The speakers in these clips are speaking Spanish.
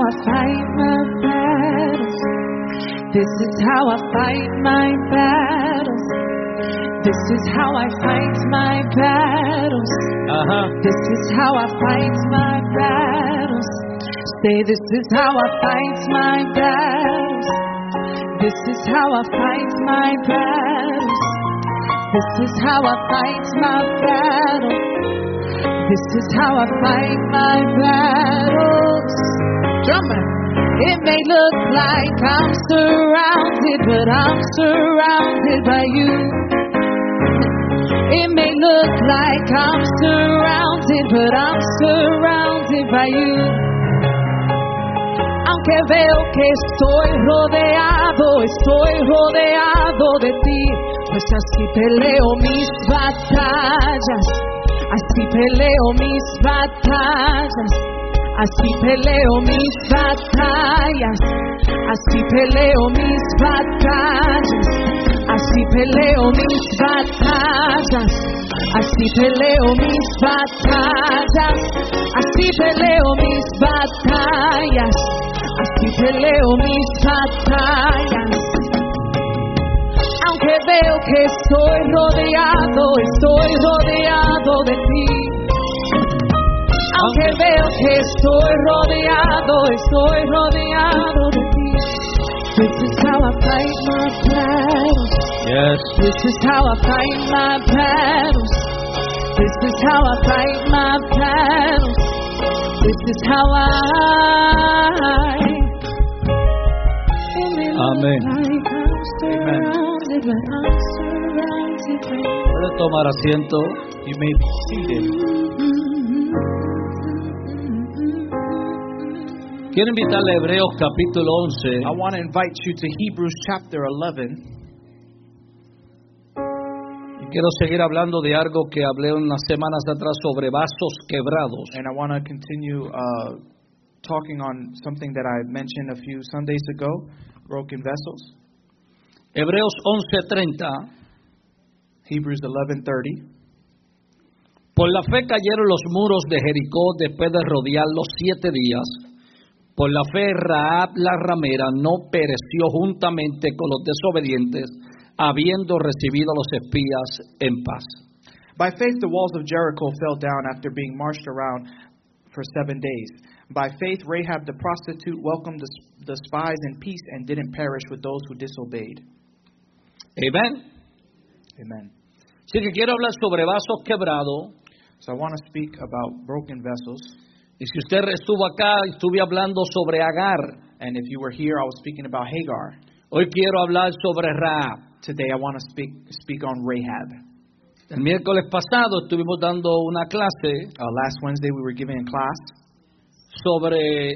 I fight my battles. This is how I fight my battles. This is how I fight my battles. This is how I fight my battles. Say, this is how I fight my battles. This is how I fight my battles. This is how I fight my battle. This is how I fight my battles. Drummer. It may look like I'm surrounded, but I'm surrounded by you. It may look like I'm surrounded, but I'm surrounded by you. Aunque veo que estoy rodeado de ti, pues así peleo mis batallas, así peleo mis batallas, así peleo mis batallas, así peleo mis batallas, así peleo mis batallas, así peleo mis batallas, así peleo mis batallas. Así peleo mis batallas. Aunque veo que estoy rodeado de ti. Aunque veo que estoy rodeado de ti. This is how I fight my battles. Yes. This is how I fight my battles. This is how I fight my battles. This is how Amén. Puede tomar asiento. You may be seated. Quiero invitarle a Hebreos capítulo 11. I want to invite you to Hebrews chapter 11. Y quiero seguir hablando de algo que hablé unas semanas atrás sobre vasos quebrados. And I want to continue talking on something that I mentioned a few Sundays ago, broken vessels. Hebreos 11:30. Hebrews 11:30. Por la fe cayeron los muros de Jericó después de rodearlos 7 días. Por la fe Rahab la ramera no pereció juntamente con los desobedientes, habiendo recibido a los espías en paz. By faith the walls of Jericho fell down after being marched around for 7 days. By faith Rahab the prostitute welcomed the spies in peace and didn't perish with those who disobeyed. Amen. Amen. Así que quiero hablar sobre vasos quebrados. So I want to speak about broken vessels. Y si usted estuvo acá, estuve hablando sobre Agar. And if you were here, I was speaking about Hagar. Hoy quiero hablar sobre Rahab. Today I want to speak on Rahab. El miércoles pasado estuvimos dando una clase. Last Wednesday we were giving a class sobre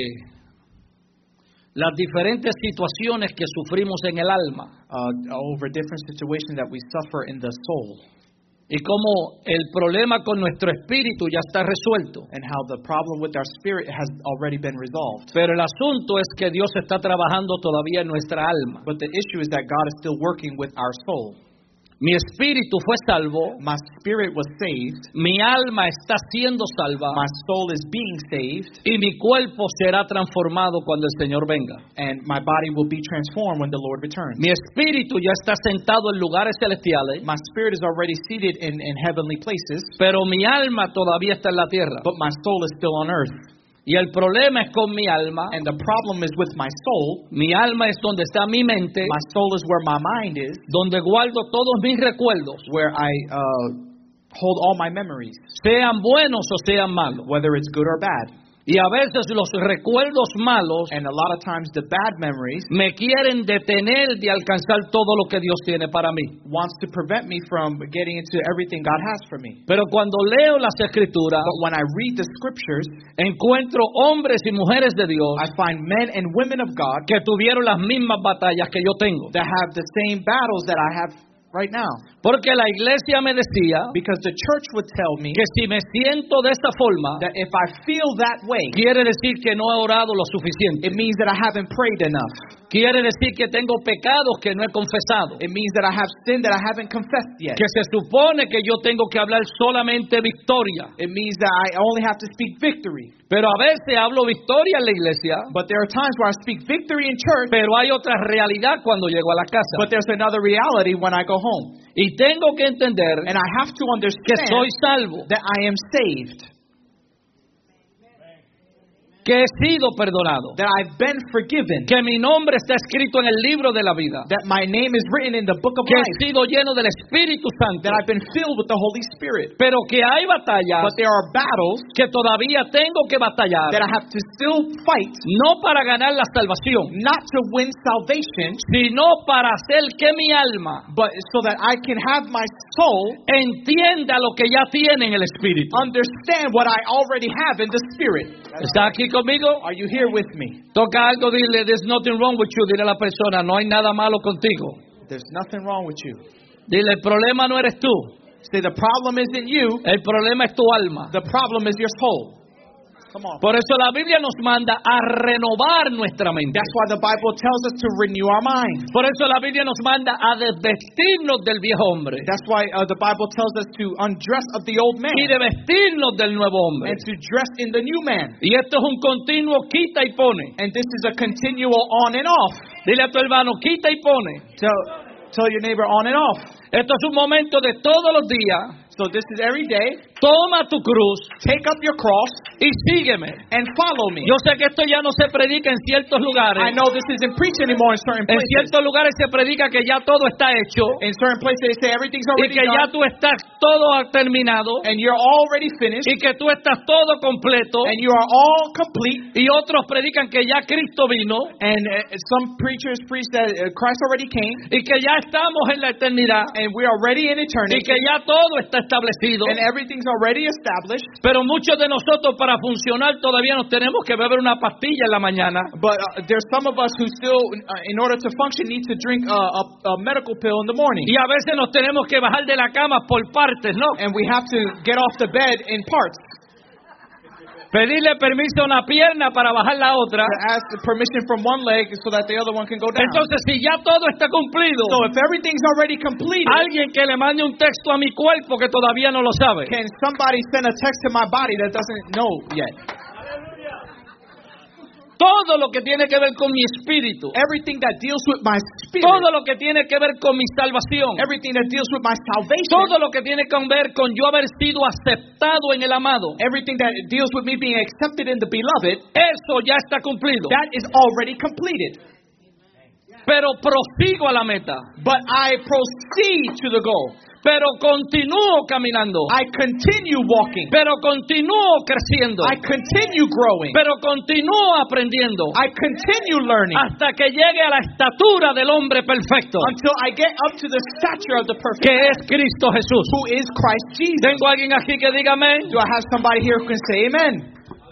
las diferentes situaciones que sufrimos en el alma. Over different situations that we suffer in the soul. Y cómo el problema con nuestro espíritu ya está resuelto. And how the problem with our spirit has already been resolved. Pero el asunto es que Dios está trabajando todavía en nuestra alma. But the issue is that God is still working with our soul. Mi espíritu fue salvo. My spirit was saved. Mi alma está siendo salva. My soul is being saved. Y mi cuerpo será transformado cuando el Señor venga. And my body will be transformed when the Lord returns. Mi espíritu ya está sentado en lugares celestiales. My spirit is already seated in heavenly places. Pero mi alma todavía está en la tierra. But my soul is still on earth. Y el problema es con mi alma. And the problem is with my soul. Mi alma es donde está mi mente. My soul is where my mind is. Donde guardo todos mis recuerdos. Where I hold all my memories. Sean buenos o sean malos. Whether it's good or bad. Y a veces los recuerdos malos, and a lot of times the bad memories, me quieren detener de alcanzar todo lo que Dios tiene para mí. Wants to prevent me from getting into everything God has for me. Pero cuando leo las escrituras, but when I read the scriptures, encuentro hombres y mujeres de Dios, I find men and women of God que tuvieron las mismas batallas que yo tengo. That have the same battles that I have right now. Porque la iglesia me decía, because the church would tell me, que si me siento de esta forma, that if I feel that way, quiere decir que no he orado lo suficiente. It means that I haven't prayed enough. Quiere decir que tengo pecados que no he confesado. It means that I have sin that I haven't confessed yet. Que se supone que yo tengo que hablar solamente victoria. It means that I only have to speak victory. Pero a veces hablo victoria en la iglesia, But there are times where I speak victory in church, pero hay otra realidad cuando llego a la casa. but there's another reality when I go home. Y tengo que entender And I have to que understand soy salvo, that I am saved, que he sido perdonado, that I've been forgiven, que mi nombre está escrito en el libro de la vida, that my name is written in the book of que he life, sido lleno del Espíritu Santo, that I've been filled with the Holy Spirit. pero que hay batallas But there are battles que todavía tengo que batallar, that I have to still fight, no para ganar la salvación, not to win salvation, sino para hacer que mi alma but so that I can have my soul entienda lo que ya tiene en el Espíritu. understand what I already have in the Spirit. ¿Está aquí conmigo? Are you here with me? Toca algo, dile, there's nothing wrong with you, dile a la persona, no hay nada malo contigo. There's nothing wrong with you. Dile, el problema no eres tú, Say the problem isn't you, el problema es tu alma. the problem is your soul. Come on. Por eso la Biblia nos manda a renovar nuestra mente. That's why the Bible tells us to renew our mind. Por eso la Biblia nos manda a desvestirnos del viejo hombre That's why the Bible tells us to undress of the old man y de vestirnos del nuevo hombre. and to dress in the new man. Y esto es un continuo quita y pone. And this is a continual on and off. Dile a tu hermano, quita y pone. Tell your neighbor on and off. Esto es un momento de todos los días. So this is every day. Toma tu cruz Take up your cross y sígueme. and follow me. Yo sé que esto ya no se predica en ciertos lugares. I know this isn't preached anymore in certain En places. ciertos lugares se predica que ya todo está hecho In certain places they say everything's y already que ya done tú estás todo terminado and you're already finished y que tú estás todo completo. and you are all complete. Y otros predican que ya Cristo vino And some preachers preach that Christ already came y que ya estamos en la eternidad and we are already in y eternity que ya todo está establecido. and everything's already established. Pero muchos de nosotros para funcionar todavía nos tenemos que beber una pastilla en la mañana. But there's some of us who still, in order to function, need to drink a medical pill in the morning. Y a veces nos tenemos que bajar de la cama por partes, ¿no? And we have to get off the bed in parts. Pedirle permiso a una pierna para bajar la otra. To ask the permission from one leg so that the other one can go down. Entonces, si ya todo está cumplido, So if everything's already completed, alguien que le mande un texto a mi cuerpo que todavía no lo sabe. can somebody send a text to my body that doesn't know yet? Todo lo que tiene que ver con mi espíritu, Everything that deals with my spirit, todo lo que tiene que ver con mi salvación, everything that deals with my salvation, todo lo que tiene que ver con yo haber sido aceptado en el amado, everything that deals with me being accepted in the beloved, eso ya está cumplido. that is already completed. Pero prosigo a la meta, But I proceed to the goal. pero continúo caminando, I continue walking. pero continúo creciendo, I continue growing. pero continúo aprendiendo I continue learning hasta que llegue a la estatura del hombre perfecto, until I get up to the stature of the perfect que man, es Cristo Jesús. who is Christ Jesus. ¿Tengo alguien aquí que diga amén? Do I have somebody here who can say amen?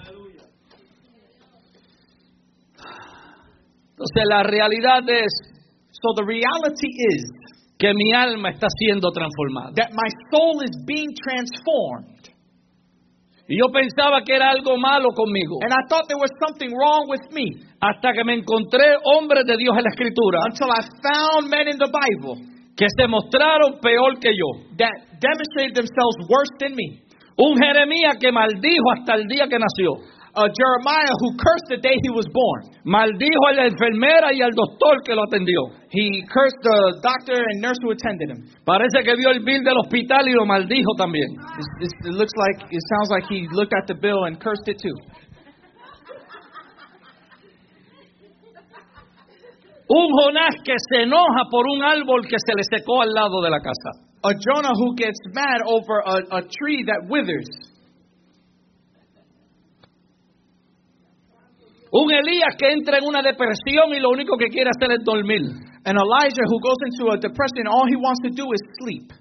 Entonces la realidad es So the reality is que mi alma está siendo transformada. that my soul is being transformed. Y yo pensaba que era algo malo conmigo, And I thought there was something wrong with me hasta que me encontré hombres de Dios en la Escritura until I found men in the Bible que se mostraron peor que yo. that demonstrated themselves worse than me. Un Jeremías que maldijo hasta el día que nació. Jeremiah who cursed the day he was born. Maldijo a la enfermera y al doctor que lo atendió. He cursed the doctor and nurse who attended him. Parece que vio el bill del hospital y lo maldijo también. It looks like, it sounds like he looked at the bill and cursed it too. Un Jonás que se enoja por un árbol que se le secó al lado de la casa. A Jonah who gets mad over a tree that withers. Un Elías que entra en una depresión y lo único que quiere hacer es dormir. An Elijah who goes into a depression, all he wants to do is sleep.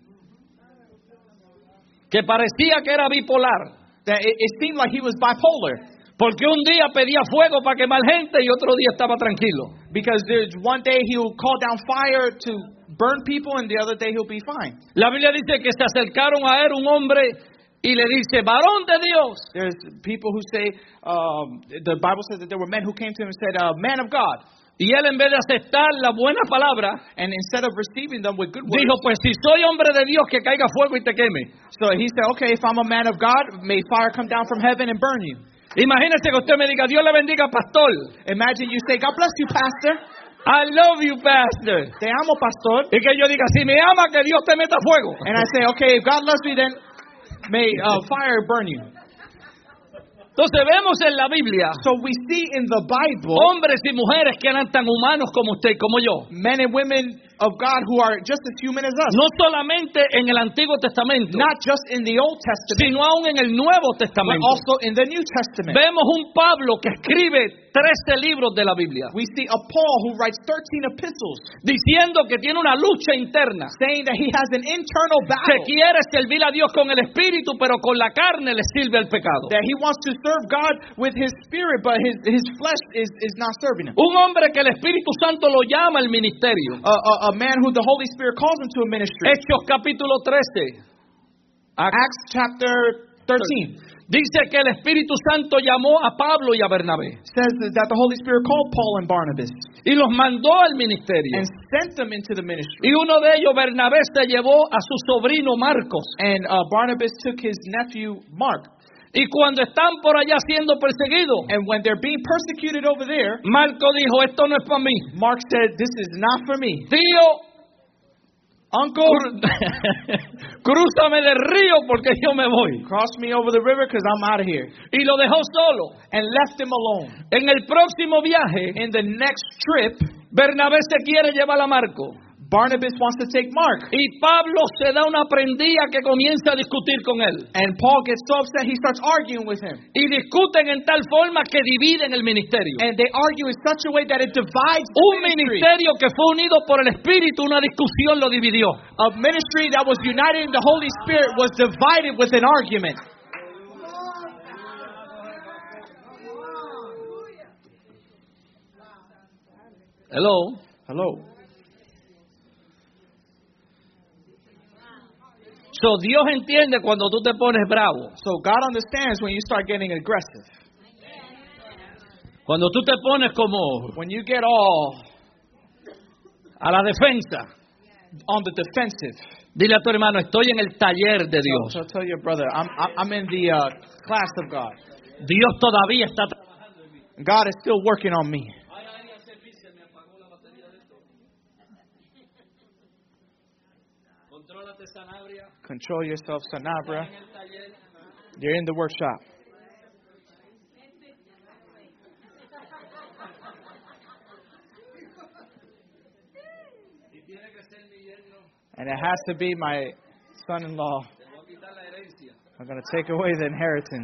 Que parecía que era bipolar. That it seemed like he was bipolar. Porque un día pedía fuego para quemar gente y otro día estaba tranquilo. Because there's one day he'll call down fire to burn people and the other day he'll be fine. La Biblia dice que se acercaron a él un hombre y le dice, varón de Dios. There's people who say, the Bible says that there were men who came to him and said, man of God. Y él, en vez de aceptar la buena palabra, And instead of receiving them with good words, dijo, pues si soy hombre de Dios, que caiga fuego y te queme. so he said, okay, if I'm a man of God, may fire come down from heaven and burn you. Imagínese que usted me diga, Dios le bendiga, pastor. Imagine you say, God bless you, pastor. I love you, pastor. Te amo, pastor. Y que yo diga, si me ama, que Dios te meta fuego. And I say, okay, if God loves me, then may fire burn you. Entonces vemos en la Biblia So we see in the Bible hombres y mujeres que eran tan humanos como usted y como yo. men and women of God who are just as human as us. No solamente en el Antiguo Testamento, Not just in the Old Testament, sino aún en el Nuevo but Testamento. also in the New Testament. Vemos un Pablo que escribe 13 libros de la Biblia, We see a Paul who writes 13 epistles diciendo que tiene una lucha interna, saying that he has an internal que battle, quiere servir a Dios con el Espíritu, pero con la carne le sirve al pecado. that he wants to serve God with his spirit, but his flesh is not serving him. Un hombre que el Espíritu Santo lo llama al ministerio. A man who the Holy Spirit calls him to a ministry. Hechos capítulo 13. Acts chapter 13 Dice que el Espíritu Santo llamó a Pablo y a Bernabé says that the Holy Spirit called Paul and Barnabas y los mandó al ministerio. and sent them into the ministry. Y uno de ellos, Bernabé, se llevó a su sobrino Marcos. And Barnabas took his nephew Mark. Y cuando están por allá siendo perseguidos, And when they're being persecuted over there, Marco dijo, esto no es para mí. Mark said, this is not for me. Tío, Uncle, crúzame del río porque yo me voy. cross me over the river because I'm out of here. Y lo dejó solo. And left him alone. En el próximo viaje, In the next trip, Bernabé se quiere llevar a Marco. Barnabas wants to take Mark. Y Pablo se da una prendida que comienza a discutir con él. And Paul gets so upset, he starts arguing with him. Y discuten en tal forma que dividen el ministerio. And they argue in such a way that it divides the Un ministry. ministerio que fue unido por el Espíritu, una discusión lo dividió. A ministry that was united in the Holy Spirit was divided with an argument. Hello. Hello. So, Dios entiende cuando tú te pones bravo. So God understands when you start getting aggressive. Cuando tú te pones como When you get all a la defensa. on the defensive. Dile a tu hermano, estoy en el taller de Dios. So tell your brother, I'm in the class of God. Dios todavía está trabajando en mí. God is still working on me. Contrólate, Sanabria. Control yourself, Sanabria. You're in the workshop. And it has to be my son-in-law. I'm going to take away the inheritance.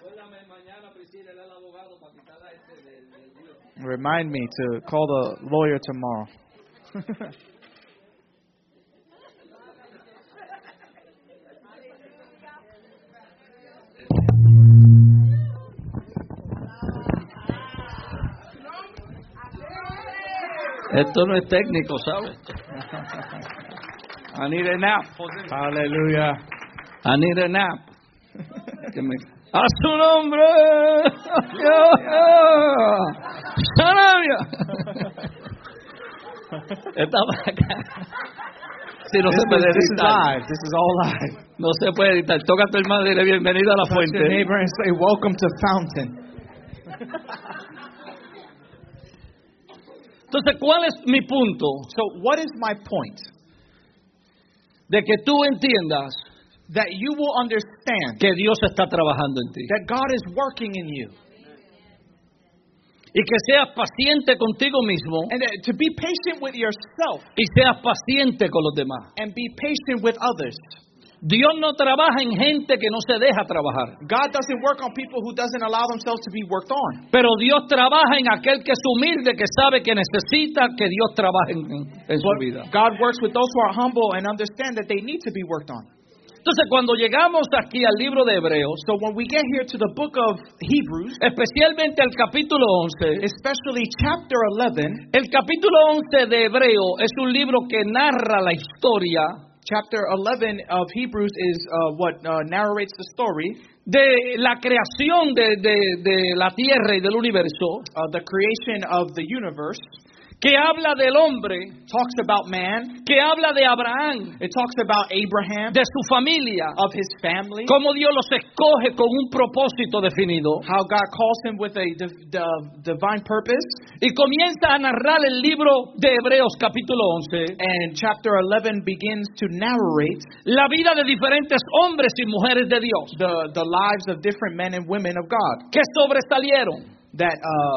Remind me to call the lawyer tomorrow. Esto no es técnico, ¿sabes? I need a nap. Hallelujah. I need a nap. ¡A su nombre! ¡Sanabria! Estaba acá. Si no se puede This is editar. live. This is all live. No se puede editar. Toca a tu hermano y dile bienvenido a la Touch your fuente. neighbor and say, welcome to Fountain. Entonces, ¿cuál es mi punto? So what is my point? De que tú entiendas That you will understand que Dios está trabajando en ti. that God is working in you. Y que seas paciente contigo mismo And that to be patient with yourself y seas paciente con los demás. and be patient with others. Dios no trabaja en gente que no se deja trabajar. God doesn't work on people who doesn't allow themselves to be worked on. Pero Dios trabaja en aquel que es humilde, que sabe que necesita que Dios trabaje en su vida. God works with those who are humble and understand that they need to be worked on. Entonces, cuando llegamos aquí al libro de Hebreos, So when we get here to the book of Hebrews, especialmente al capítulo 11, especially chapter 11, el capítulo 11 de Hebreo es un libro que narra la historia Chapter 11 of Hebrews is what narrates the story. De la creación de la tierra y del universo, The creation of the universe. que habla del hombre, Talks about man. que habla de Abraham, It talks about Abraham, de su familia, of his family. cómo Dios los escoge con un propósito definido. How God calls him with a divine purpose. Y comienza a narrar el libro de Hebreos capítulo 11, And chapter 11 begins to narrate la vida de diferentes hombres y mujeres de Dios, the lives of different men and women of God que sobresalieron. that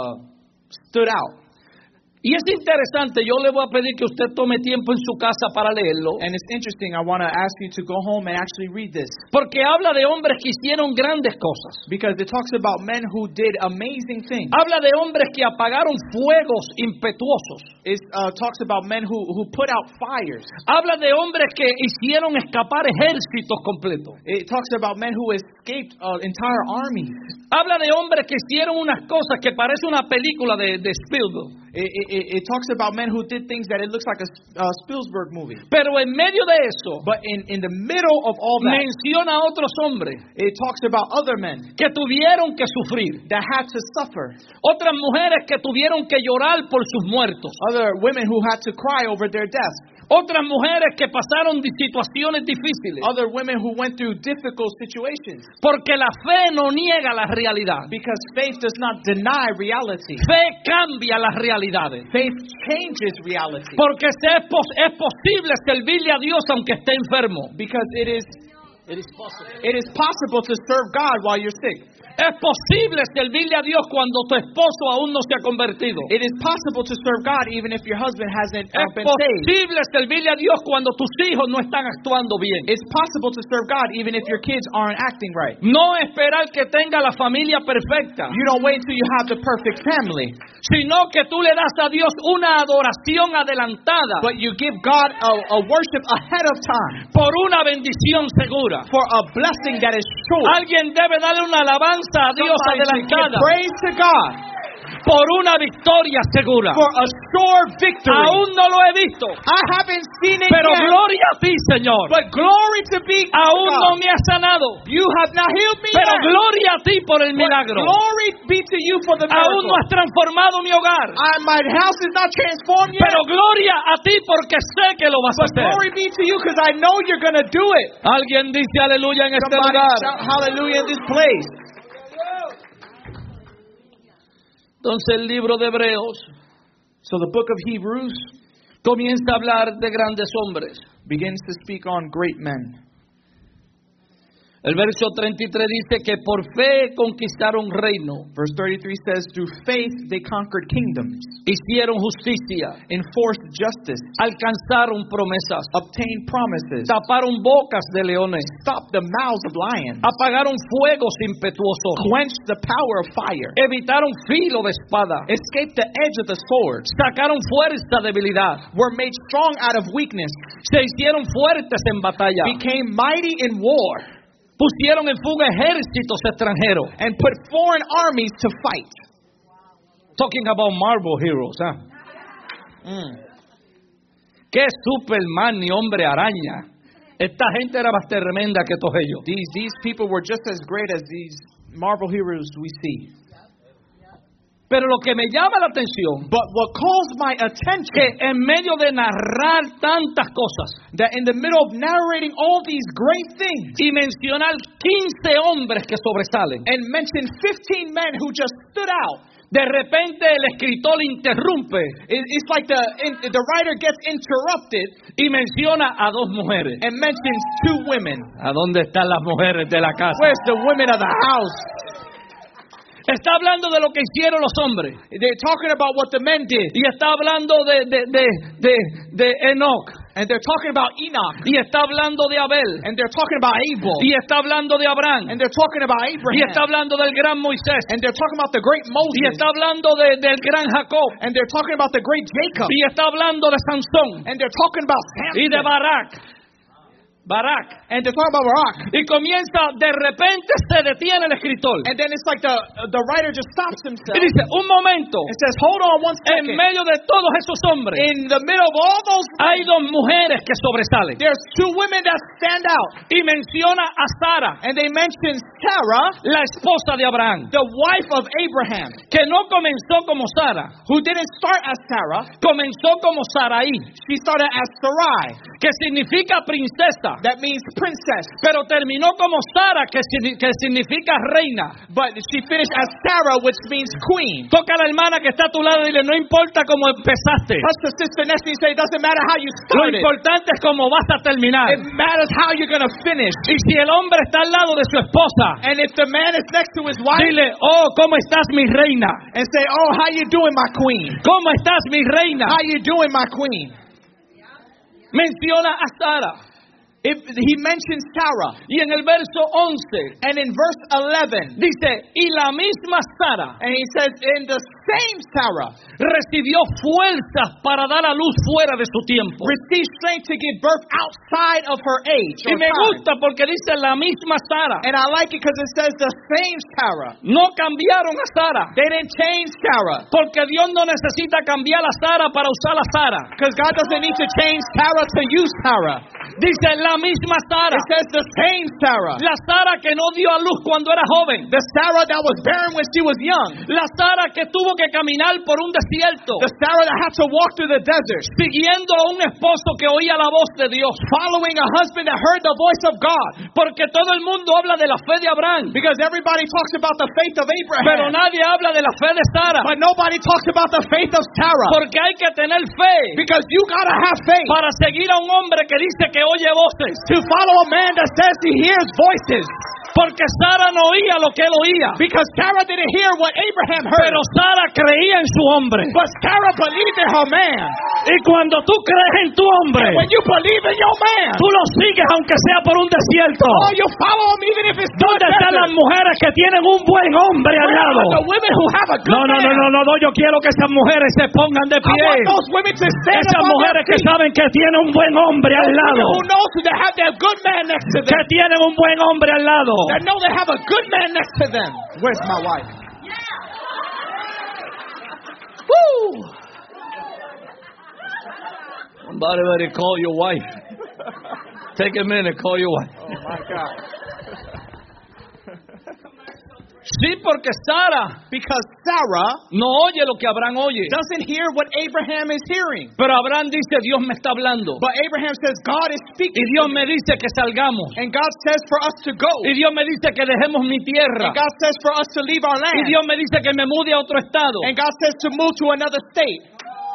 stood out. Y es interesante, yo le voy a pedir que usted tome tiempo en su casa para leerlo, And it's interesting. I want to ask you to go home and actually read this porque habla de hombres que hicieron grandes cosas. because it talks about men who did amazing things. Habla de hombres que apagaron fuegos impetuosos. It talks about men who put out fires. Habla de hombres que hicieron escapar ejércitos completos. It talks about men who escaped entire armies. Habla de hombres que hicieron unas cosas que parece una película de Spielberg. It talks about men who did things that it looks like a Spielberg movie. Pero en medio de eso, But in the middle of all that, menciona a otros hombres it talks about other men que tuvieron que sufrir. that had to suffer. Otras mujeres que tuvieron que llorar por sus muertos. Other women who had to cry over their death. Otras mujeres que pasaron situaciones difíciles. Other women who went through difficult situations. Porque la fe no niega la realidad. Because faith does not deny reality. Fe cambia las realidades. Faith changes reality. Porque es posible servirle a Dios aunque esté enfermo. Because it is possible to serve God while you're sick. Es posible servirle a Dios cuando tu esposo aún no se ha convertido. It is possible to serve God even if your husband hasn't Es been saved. posible servirle a Dios cuando tus hijos no están actuando bien. It's possible to serve God even if your kids aren't acting right. No esperar que tenga la familia perfecta, You don't wait until you have the perfect family, sino que tú le das a Dios una adoración adelantada but you give God a worship ahead of time por una bendición segura. for a blessing that is sure. Alguien debe darle una alabanza a Dios Somebody should give adelantada praise to God por una victoria segura. for a sure victory. Aún no lo he visto, I haven't seen it pero yet, gloria a ti, Señor. but glory to be Aún God. no me has sanado, You have not healed me pero yet, gloria a ti por el but milagro. glory be to you for the Aún no miracle. has transformado mi hogar, My house is not transformed yet, pero gloria a ti porque sé que lo vas a but hacer. glory be to you because I know you're going to do it. Alguien dice aleluya en este Somebody lugar. shout hallelujah in this place. Entonces el libro de Hebreos So the book of Hebrews comienza a hablar de grandes hombres. begins to speak on great men. El verso 33 dice que por fe conquistaron reino, Verse 33 says, through faith they conquered kingdoms, hicieron justicia, enforced justice, alcanzaron promesas, obtained promises, taparon bocas de leones, stopped the mouths of lions, apagaron fuegos impetuosos, quenched the power of fire, evitaron filo de espada, escaped the edge of the sword, sacaron fuerza de debilidad, were made strong out of weakness, se hicieron fuertes en batalla, became mighty in war, pusieron en fuga ejércitos extranjeros. and put foreign armies to fight. Talking about Marvel heroes, ¿ah? Qué Superman ni hombre araña. Esta gente era más tremenda que todos ellos. These people were just as great as these Marvel heroes we see. Pero lo que me llama la atención, But what calls my que attention, en medio de narrar tantas cosas that in the middle of narrating all these great things, y mencionar 15 hombres que sobresalen, and mention 15 men who just stood out, de repente el escritor interrumpe it's like the writer gets interrupted y menciona a dos mujeres. and mentions two women. ¿A dónde están las mujeres de la casa? Where's the women of the house? Está hablando de lo que hicieron los hombres. They're talking about what the men did, Y está hablando de Enoch. and they're talking about Enoch, Y está hablando de Abel. and they're talking about Abel, Y está hablando de Abraham. and they're talking about Y Abraham, está hablando del gran Moisés. and they're talking about the great Y Moses, está hablando del gran Jacob. and they're talking about the great Jacob, Y está hablando de Sansón. and they're talking about Y de Samson, Barak. Barak. And they're talking about Barak. Y comienza, de repente se detiene el escritor. And then it's like the writer just stops himself. Y dice, un momento. It says, hold on one En second. medio de todos esos hombres, In the middle of all those, hay dos mujeres que sobresalen. there's two women that stand out. Y menciona a Sara, And they mention Sarah, la esposa de Abraham, the wife of Abraham, que no comenzó como Sara, who didn't start as Sarah. comenzó como Saraí, She started as Sarai. que significa princesa, That means princess. pero terminó como Sara, que significa reina. But she finished as Sarah, which means queen. Toca a la hermana que está a tu lado y dile, no importa cómo empezaste, Touch the sister next to you and say, it doesn't matter how you lo started. importante es cómo vas a terminar. It matters how you're going to finish. Y si el hombre está al lado de su esposa, And if the man is next to his wife, dile, oh, ¿cómo estás mi reina? and say, oh, how you doing, my queen? ¿Cómo estás mi reina? How you doing, my queen? Menciona a Sara. He mentions Sarah. Y en el verso 11 And in verse 11, dice, y la misma Sara and he says, in the same Sarah recibió fuerzas para dar a luz fuera de su tiempo. received strength to give birth outside of her age. Y or me time. gusta porque dice la misma Sara. And I like it because it says the same Sarah. No cambiaron a Sara, They didn't change Sarah. porque Dios no necesita cambiar a Sara para usar a Sara. Because God doesn't need to change Sarah to use Sarah. Dice la misma Sara, It says the same Sarah. la Sara que no dio a luz cuando era joven, The Sarah that was barren when she was young. la Sara que tuvo que caminar por un desierto, The Sarah that had to walk through the desert. siguiendo a un esposo que oía la voz de Dios. Following a husband that heard the voice of God. Porque todo el mundo habla de la fe de Abraham, Because everybody talks about the faith of pero Abraham. nadie habla de la fe de Sara. But nobody talks about the faith of Sarah. Porque hay que tener fe Because you gotta have faith para seguir a un hombre que dice que oye voces. to follow a man that says he hears voices. Porque Sara no oía lo que él oía, Because Sarah didn't hear what Abraham heard. pero Sara creía en su hombre. But Sarah believed in her man. Y cuando tú crees en tu hombre, When you believe in your man, tú lo sigues aunque sea por un desierto. oh, you follow him even if it's through ¿Dónde the están las desert. mujeres que tienen un buen hombre al Where lado? are the women who have a good No, man? yo quiero que esas mujeres se pongan de I want pie. those women to stand Esas up on their mujeres que feet. saben que tienen un buen hombre al Those women lado. who knows that have their good man next to Que them. tienen un buen hombre al lado. That know they have a good man next to them. Where's my wife? Woo! Somebody better call your wife. Take a minute, call your wife. Oh my God. Sí, porque Sara Because Sarah no oye lo que Abraham oye. doesn't hear what Abraham is hearing. Pero Abraham dice, Dios me está hablando. But Abraham says, God is Y speaking. Dios me dice que salgamos. And God says for us to go. Y Dios me dice que dejemos mi tierra. And God says for us to leave our Y land. Dios me dice que me mude a otro estado. And God says to move to another state.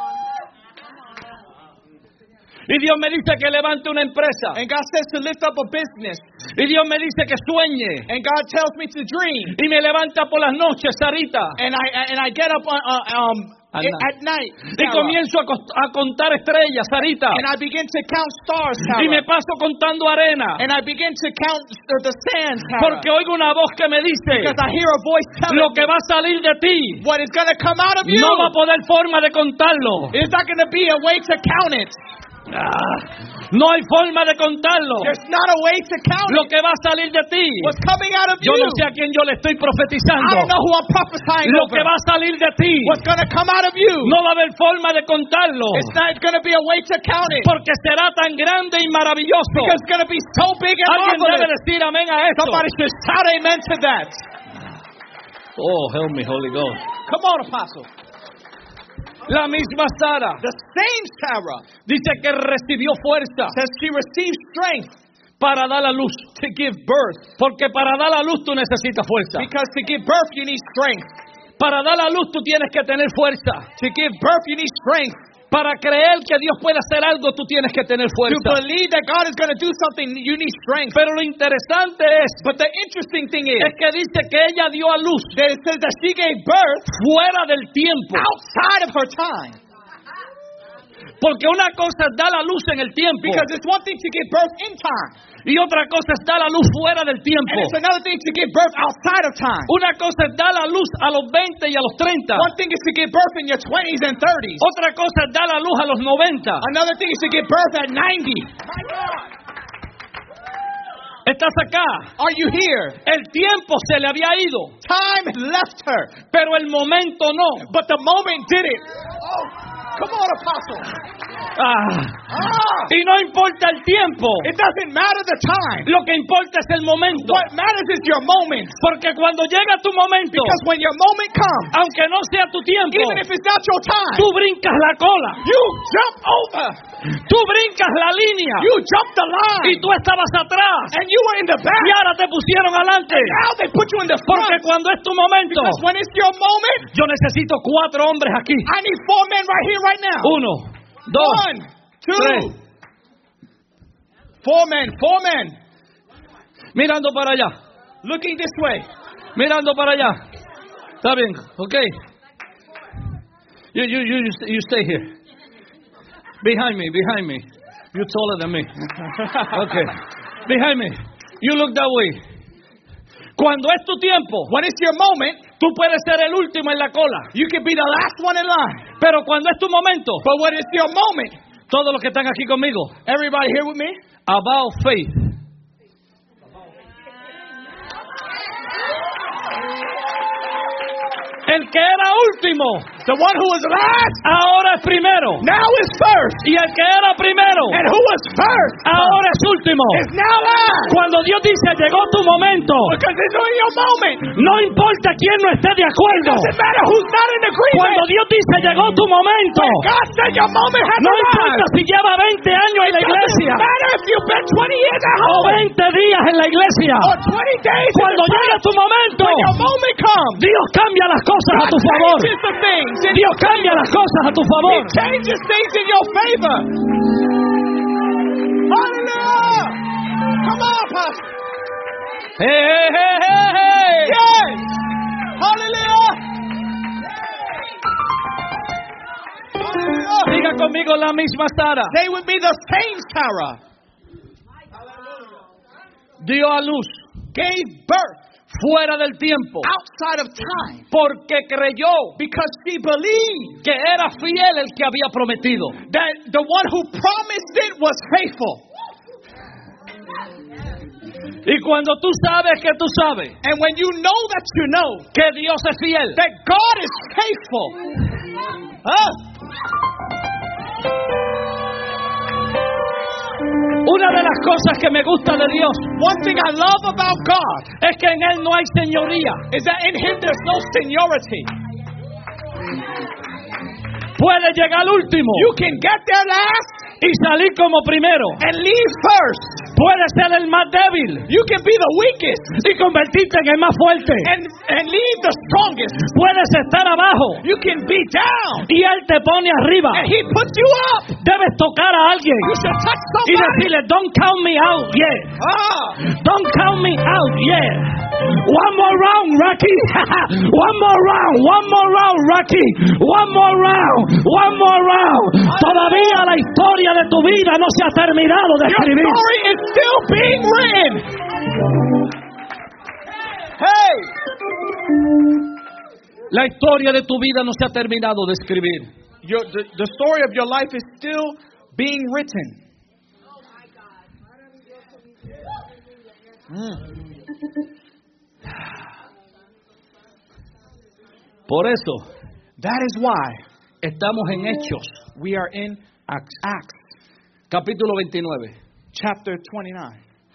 Y Dios me dice que levante una empresa. And God says to lift up a business. Y Dios me dice que sueñe. And God tells me to dream. Y me levanta por las noches, Sarita. And I get up at night. Y Sarah. comienzo a contar estrellas, Sarita. And I begin to count stars, Y me Sarah. paso contando arena. And I begin to count the sands, Sarah. Porque oigo una voz que me dice, Because I hear a voice telling lo que me va a salir de ti what is going to come out of you. no va a poder forma de contarlo. It's not going to be a way to count it. No hay forma de contarlo. There's not a way to count Lo it. que va a salir de ti. What's coming out of Yo you. no sé a quién yo le estoy I profetizando. don't know who I'm prophesying Lo over. que va a salir de ti What's going to come out of you. no va a haber forma de contarlo. It's not going to be a way to count it. Porque será tan grande y maravilloso. Because it's going to be so big and Alguien debe marvelous. decir amén a esto. Somebody should shout amen to that. Oh, help me, Holy Ghost. Come on, Apostle. La misma Sara The same Sarah dice que recibió fuerza says she received strength para dar a luz. to give birth. Porque para dar a luz tú necesitas fuerza. Because to give birth, you need strength. Para dar a luz tú tienes que tener fuerza. To give birth, you need strength. Para creer que Dios puede hacer algo tú tienes que tener To fuerza. believe that God is going to do something, you need strength. Pero lo interesante es But the interesting thing que dice que ella dio a luz that it says that she gave birth fuera del tiempo. outside of her time. Porque una cosa es dar a luz en el tiempo Because it's one thing to give birth in time, y otra cosa es dar a luz fuera del tiempo. and it's another thing to give birth outside of time. Una cosa es dar a luz a los 20 y a los 30. One thing is to give birth in your 20s and 30s. Otra cosa es dar a luz a los 90. Another thing is to give birth at 90. ¿Estás acá? Are you here? El tiempo se le había ido, Time had left her, pero el momento no. but the moment did it. Oh, come on, Apostle. Y no importa el tiempo, It doesn't matter the time. lo que importa es el momento. What matters is your moment. Porque cuando llega tu momento, Because when your moment comes, aunque no sea tu tiempo, even if it's not your time, tú brincas la cola, you jump over. tú brincas la línea, You jump the y line. tú estabas atrás, And you were in the back. y ahora te pusieron adelante. Now they put you in the Porque front. cuando es tu momento, Because when it's your moment, yo necesito 4 hombres aquí. I need 4 men right here, right now. 1, 2, 1, 2, tres. 4 men, 4 men. Mirando para allá, Looking this way. mirando para allá. Está bien, okay. You stay here. Behind me. You're taller than me. Okay. Behind me. You look that way. Cuando es tu tiempo, When it's your moment, tú puedes ser el último en la cola. you can be the last one in line. Pero cuando es tu momento, But when it's your moment, todos los que están aquí conmigo, everybody here with me? about faith. El que era último, The one who was last, ahora es primero. now is first. Y el que era primero, And who was first, ahora es último. is now last. Cuando Dios dice llegó tu momento, Because it's on your moment. no importa quién no esté de acuerdo. Doesn't matter who's not in agreement. Cuando Dios dice llegó tu momento, God said your moment has no arrived. importa si lleva 20 años en la iglesia Doesn't matter if you've been 20 years at o home 20 días en la iglesia. or 20 days. Cuando llega tu momento, When your moment comes, Dios cambia las cosas a God tu favor. changes the things in Dios your cambia las cosas a tu He favor. changes things in your favor. Hallelujah! Come on, Pastor. Hey. Yes! Hallelujah! Hallelujah! Diga conmigo la misma Sara. They would be the same Sarah. Dio a luz Gave birth fuera del tiempo outside of time porque creyó because she believed que era fiel el que había prometido. that the one who promised it was faithful. Y cuando tú sabes que tú sabes And when you know that you know que Dios es fiel, that God is faithful, huh? una de las cosas que me gusta de Dios One thing I love about God es que en Él no hay señoría. is that in Him there's no seniority. Puede llegar último You can get there last y salir como primero. and leave first. Puede ser el más débil You can be the weakest y convertirte en el más fuerte. and leave the strongest. Puedes estar abajo You can be down y Él te pone arriba. and He puts you up. Debes tocar a alguien You should touch y somebody. decirle, don't count me out yet. Don't count me out yet. One more round, Rocky. One more round, Rocky. One more round. Todavía la historia de tu vida no se ha terminado de Your escribir. story is still being written. Hey, La historia de tu vida no se ha terminado de escribir. the story of your life is still being written. Por eso That is why estamos en Hechos, we are in Acts capítulo 29. chapter 29.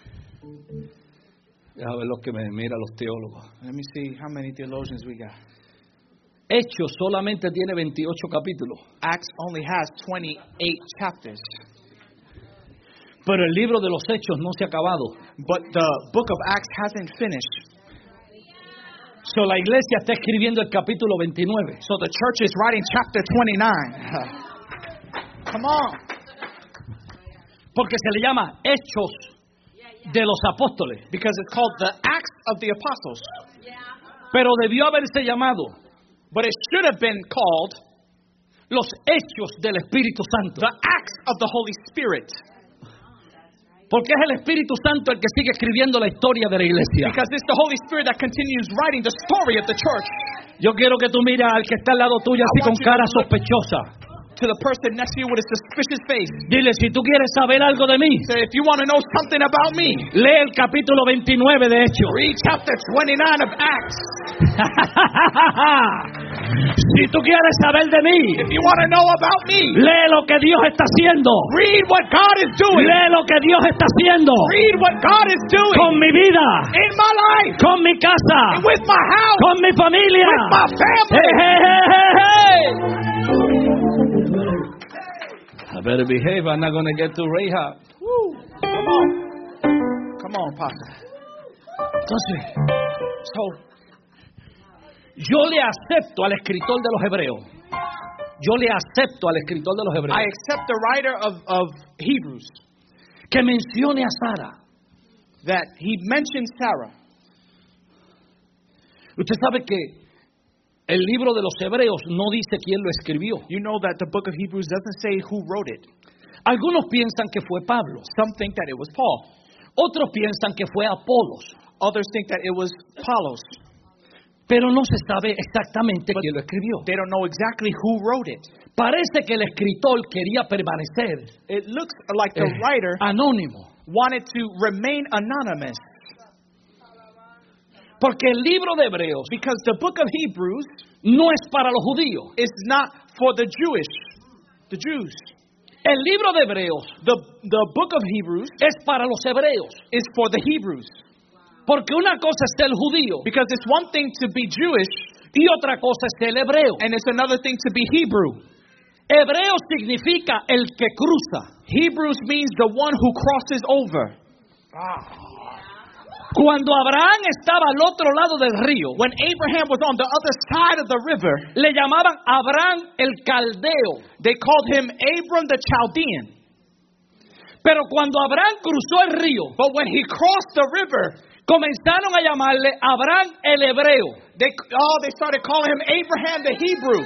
Déjame ver los que me miran los teólogos. Let me see how many theologians we got. Hechos solamente tiene 28 capítulos, Acts only has 28 chapters, pero el libro de los Hechos no se ha acabado. but the book of Acts hasn't finished. So, la iglesia está escribiendo el capítulo 29. So the church is writing chapter 29. Come on. Porque se le llama Hechos de los Apóstoles. Because it's called the Acts of the Apostles. Pero debió haberse llamado But it should have been called los Hechos del Espíritu Santo. the Acts of the Holy Spirit. Porque es el Espíritu Santo el que sigue escribiendo la historia de la iglesia. Because it's the Holy Spirit that continues writing the story of the church. Yo quiero que tú mires al que está al lado tuyo así con cara sospechosa. to the person next to you with a suspicious face. Dile, si tú quieres saber algo de mí, Say, if you want to know something about me, lee el capítulo 29 de Hechos. read chapter 29 of Acts. Si tú quieres saber de mí, If you want to know about me, lee lo que Dios está haciendo. read what God is doing. Lee lo que Dios está haciendo Read what God is doing con mi vida, in my life, con mi casa, with my house, con mi familia. with my family. Hey, hey, hey, hey, hey. I better behave. I'm not going to get to Rahab. Woo. Come on. Come on, Pastor. Entonces, yo le acepto al escritor de los Hebreos. Yo le acepto al escritor de los Hebreos I accept the writer of Hebrews que mencione a Sara. that he mentioned Sarah. Usted sabe que el libro de los Hebreos no dice quién lo escribió. You know that the book of Hebrews doesn't say who wrote it. Algunos piensan que fue Pablo. Some think that it was Paul. Otros piensan que fue Apolos. Others think that it was Apollos. Pero no se sabe exactamente quién lo escribió. They don't know exactly who wrote it. Parece que el escritor quería permanecer It looks like the writer anónimo. wanted to remain anonymous Porque el libro de Hebreos because the book of Hebrews no es para los judíos. is not for the Jews. El libro de Hebreos The book of Hebrews es para los hebreos. is for the Hebrews. Porque una cosa es ser judío Because it's one thing to be Jewish y otra cosa es ser hebreo. and it's another thing to be Hebrew. Hebreo significa el que cruza. Hebrews means the one who crosses over. Cuando Abraham estaba al otro lado del río, When Abraham was on the other side of the river, le llamaban Abraham el caldeo. they called him Abram the Chaldean. Pero cuando Abraham cruzó el río, But when he crossed the river, comenzaron a llamarle Abraham el hebreo. they started calling him Abraham the Hebrew.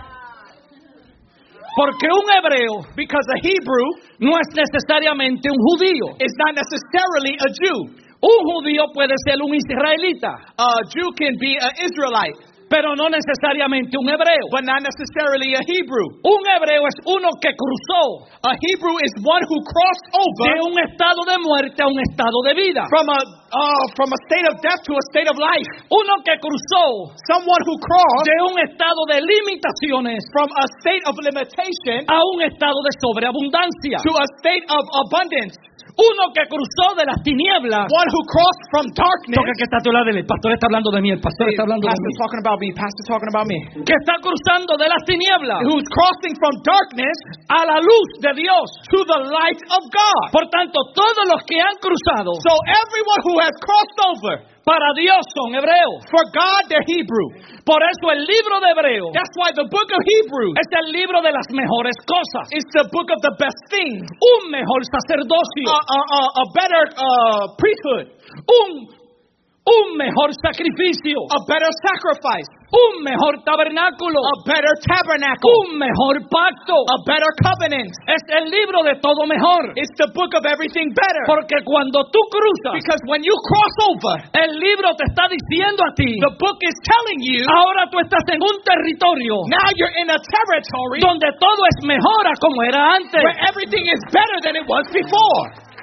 Porque un hebreo Because a Hebrew no es necesariamente un judío. is not necessarily a Jew. Un judío puede ser un israelita, A Jew can be an Israelite, pero no necesariamente un hebreo. but not necessarily a Hebrew. Un hebreo es uno que cruzó A Hebrew is one who crossed over de un estado de muerte a un estado de vida. from a state of death to a state of life. Uno que cruzó Someone who crossed de un estado de limitaciones from a state of limitation a un estado de sobreabundancia. to a state of abundance. Uno que cruzó de las tinieblas. One who crossed from darkness. Toca que está a tu lado, el pastor está hablando de mí, el pastor está hablando de Pastor mí. talking about me. Pastor talking about me. Que está cruzando de las tinieblas Who's crossing from darkness a la luz de Dios. to the light of God. Por tanto, todos los que han cruzado So everyone who has crossed over, para Dios son hebreos. for God they're Hebrew. Por eso el libro de Hebreos That's why the book of Hebrews es el libro de las mejores cosas. is the book of the best things. Un mejor sacerdocio, A better priesthood. un mejor sacrificio, A better sacrifice. un mejor tabernáculo, A better tabernacle. un mejor pacto. A better covenant. Es el libro de todo mejor. It's the book of everything better. Porque cuando tú cruzas, Because when you cross over, el libro te está diciendo a ti, the book is telling you ahora tú estás en un territorio now you're in a territory donde todo es mejor a como era antes. where everything is better than it was before.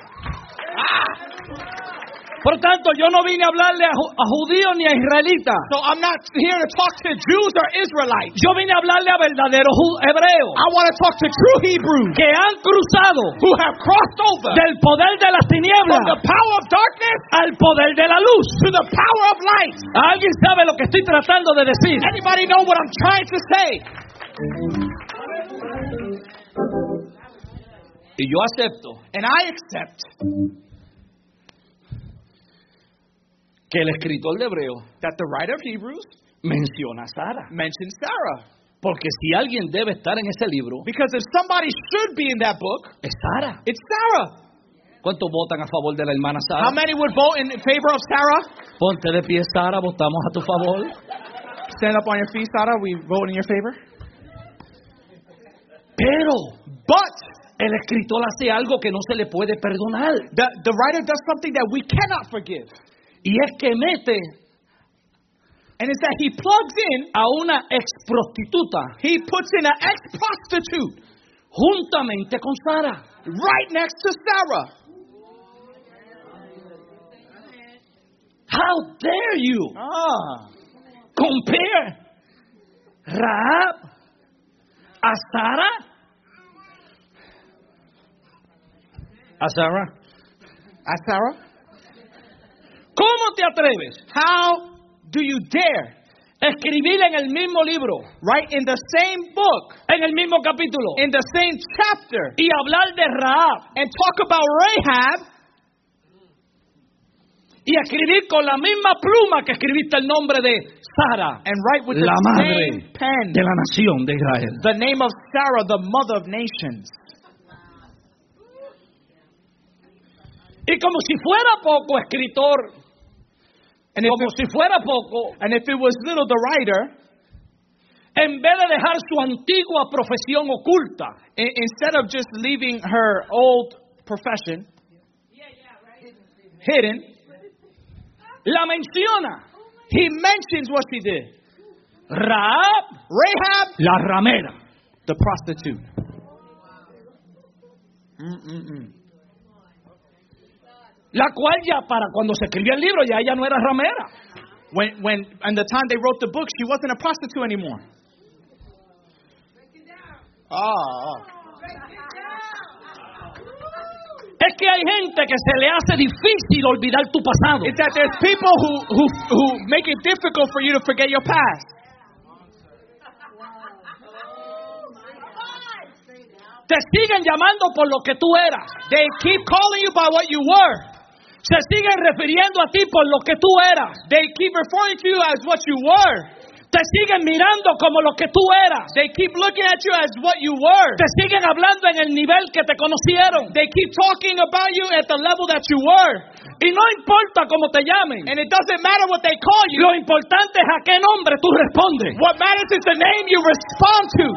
Por tanto, yo no vine a hablarle a judíos ni a israelitas. So I'm not here to talk to Jews or Israelites. Yo vine a hablarle a verdaderos hebreos I want to talk to true Hebrews que han cruzado who have crossed over del poder de las tinieblas from the power of darkness al poder de la luz. to the power of light. ¿Alguien sabe lo que estoy tratando de decir? Anybody know what I'm trying to say? Y yo acepto And I accept que el escritor de Hebreos that the writer of Hebrews menciona a Sara. mentions Sarah. Porque si alguien debe estar en ese libro, Because if somebody should be in that book, es Sara. it's Sarah. ¿Cuántos votan a favor de la hermana How Sara? many would vote in favor of Sarah? Ponte de pie, Sara, votamos a tu favor. Stand up on your feet, Sarah. We vote in your favor. Pero But el escritor hace algo que no se le puede perdonar. the writer does something that we cannot forgive. Y es que mete And it's that he plugs in, a una ex prostituta he puts in an ex-prostitute juntamente con Sara. right next to Sarah. How dare you compare Rahab a Sara? A Sara. As Sarah? ¿Cómo te atreves How do you dare a escribir en el mismo libro, write in the same book, en el mismo capítulo, in the same chapter, y hablar de Rahab and talk about Rahab y escribir con la misma pluma que escribiste el nombre de Sara, and write with the la madre same pen de la nación de Israel? the name of Sarah, the mother of nations? Y como si fuera poco, escritor, And if, como si fuera poco, and if it was little, the writer, en vez de dejar su antigua profesión oculta, instead of just leaving her old profession hidden, la menciona. he mentions what she did. Rahab, Rahab, la ramera. the prostitute. La cual ya para cuando se escribió el libro ya ella no era ramera. When and the time they wrote the book, she wasn't a prostitute anymore. Es que hay gente que se le hace difícil olvidar tu pasado. It's that there's people who make it difficult for you to forget your past. Te siguen llamando por lo que tú eras. They keep calling you by what you were. Se siguen refiriendo a ti por lo que tú eras. They keep referring to you as what you were. Te siguen mirando como lo que tú eras. They keep looking at you as what you were. Te siguen hablando en el nivel que te conocieron. They keep talking about you at the level that you were. Y no importa cómo te llamen. And it doesn't matter what they call you. Lo importante es a qué nombre tú respondes. What matters is the name you respond to.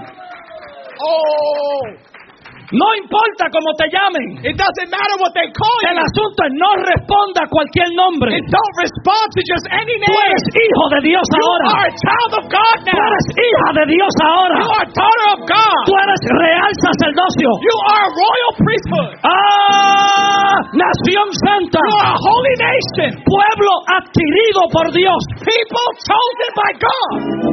No importa cómo te llamen. It doesn't matter what they call El you. asunto es no responda a cualquier nombre. And don't respond to just any Tú name. eres hijo de Dios You ahora. are a child of God Tú now. eres hija de Dios ahora. You are a daughter of God. Tú eres real sacerdocio. You are a royal priesthood. Nación santa. You are a holy nation. Pueblo adquirido por Dios. People chosen by God.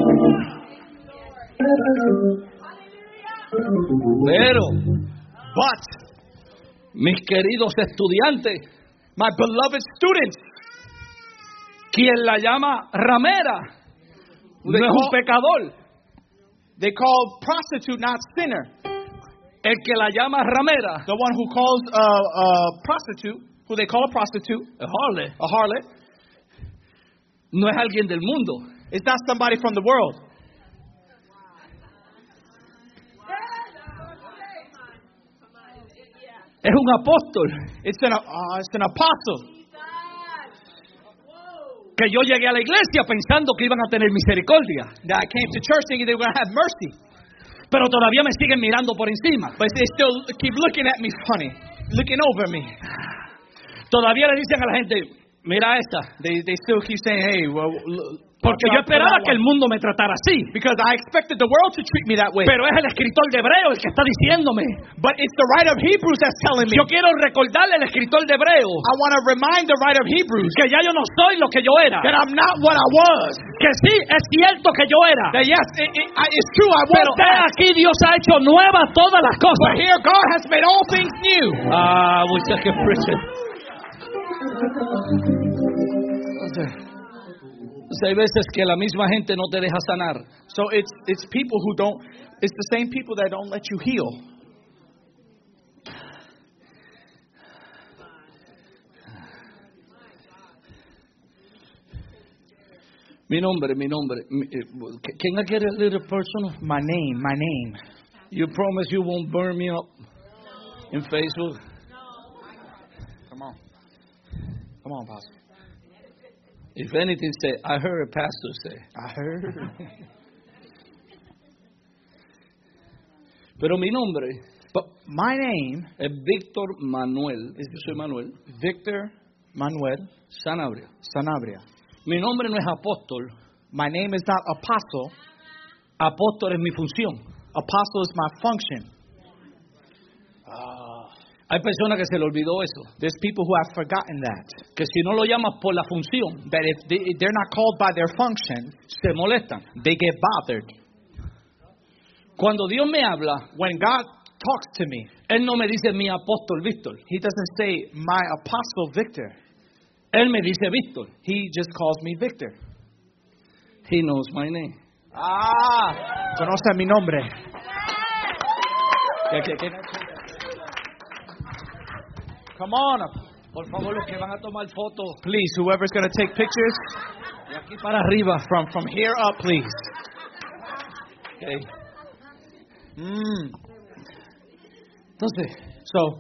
Pero, But, mis queridos estudiantes, my beloved students, quien la llama ramera no es un pecador. they call prostitute not sinner. El que la llama ramera, The one who calls a prostitute, who they call a prostitute, a harlot, a harlot, no es alguien del mundo. is not somebody from the world. Es un apóstol. It's an apostle. Que yo llegué a la iglesia pensando que iban a tener misericordia. That I came to church thinking they were going to have mercy. Pero todavía me siguen mirando por encima. But they still keep looking at me funny, looking over me. Todavía le dicen a la gente, mira esta. They still keep saying, hey, well, Porque yo esperaba que el mundo me tratara así. Because I expected the world to treat me that way. Pero es el escritor de Hebreo el que está diciéndome. But it's the writer of Hebrews that's telling me. Yo quiero recordarle al escritor de Hebreo I want to remind the writer of Hebrews que ya yo no soy lo que yo era. that I'm not what I was. Que sí, es cierto que yo era. That yes, it's true, I was Pero that. aquí Dios ha hecho nuevas todas las But cosas. here God has made all things new. Muchas que preacher. Hay veces que la misma gente no te deja sanar. So it's people who don't, it's the same people that don't let you heal. Mi nombre. Can I get a little personal? My name. You promise you won't burn me up in Facebook? Come on, Pastor. If anything, say, I heard a pastor say. I heard. Pero mi nombre But my name es Víctor Manuel. Yo soy Manuel Victor Manuel Sanabria. Sanabria. Mi nombre no es apóstol. My name is not apostle. Apóstol es mi función. Apostle is my function. Hay personas que se le olvidó eso. There's people who have forgotten that. Que si no lo llamas por la función, That if they're not called by their function, se molestan. they get bothered. Cuando Dios me habla, When God talks to me, Él no me dice mi apóstol Víctor. He doesn't say, my apostle Victor. Él me dice Víctor. He just calls me Victor. He knows my name. Conoce mi nombre. Come on up. Por favor, los que van a tomar fotos, Please, whoever's going to take pictures, de aquí para arriba. from here up, please. Okay. Entonces, So,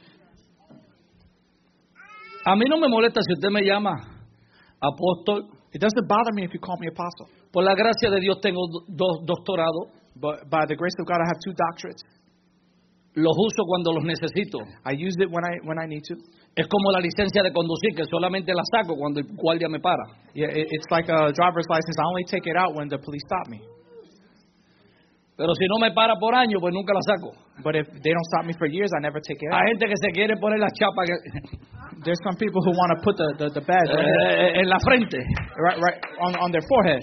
a mí no me molesta si usted me llama apóstol. it doesn't bother me if you call me apostle. Por la gracia de Dios tengo dos doctorados. But by the grace of God, I have 2 doctorates. Los uso cuando los necesito. I use it when I need to. Es como la licencia de conducir, que solamente la saco cuando el guardia me para. Yeah, it's like a driver's license. I only take it out when the police stop me. Pero si no me para por años, pues nunca la saco. But if they don't stop me for years, I never take it out. Hay gente que se quiere poner la chapa There's some people who want to put the badge en la frente. right on their forehead.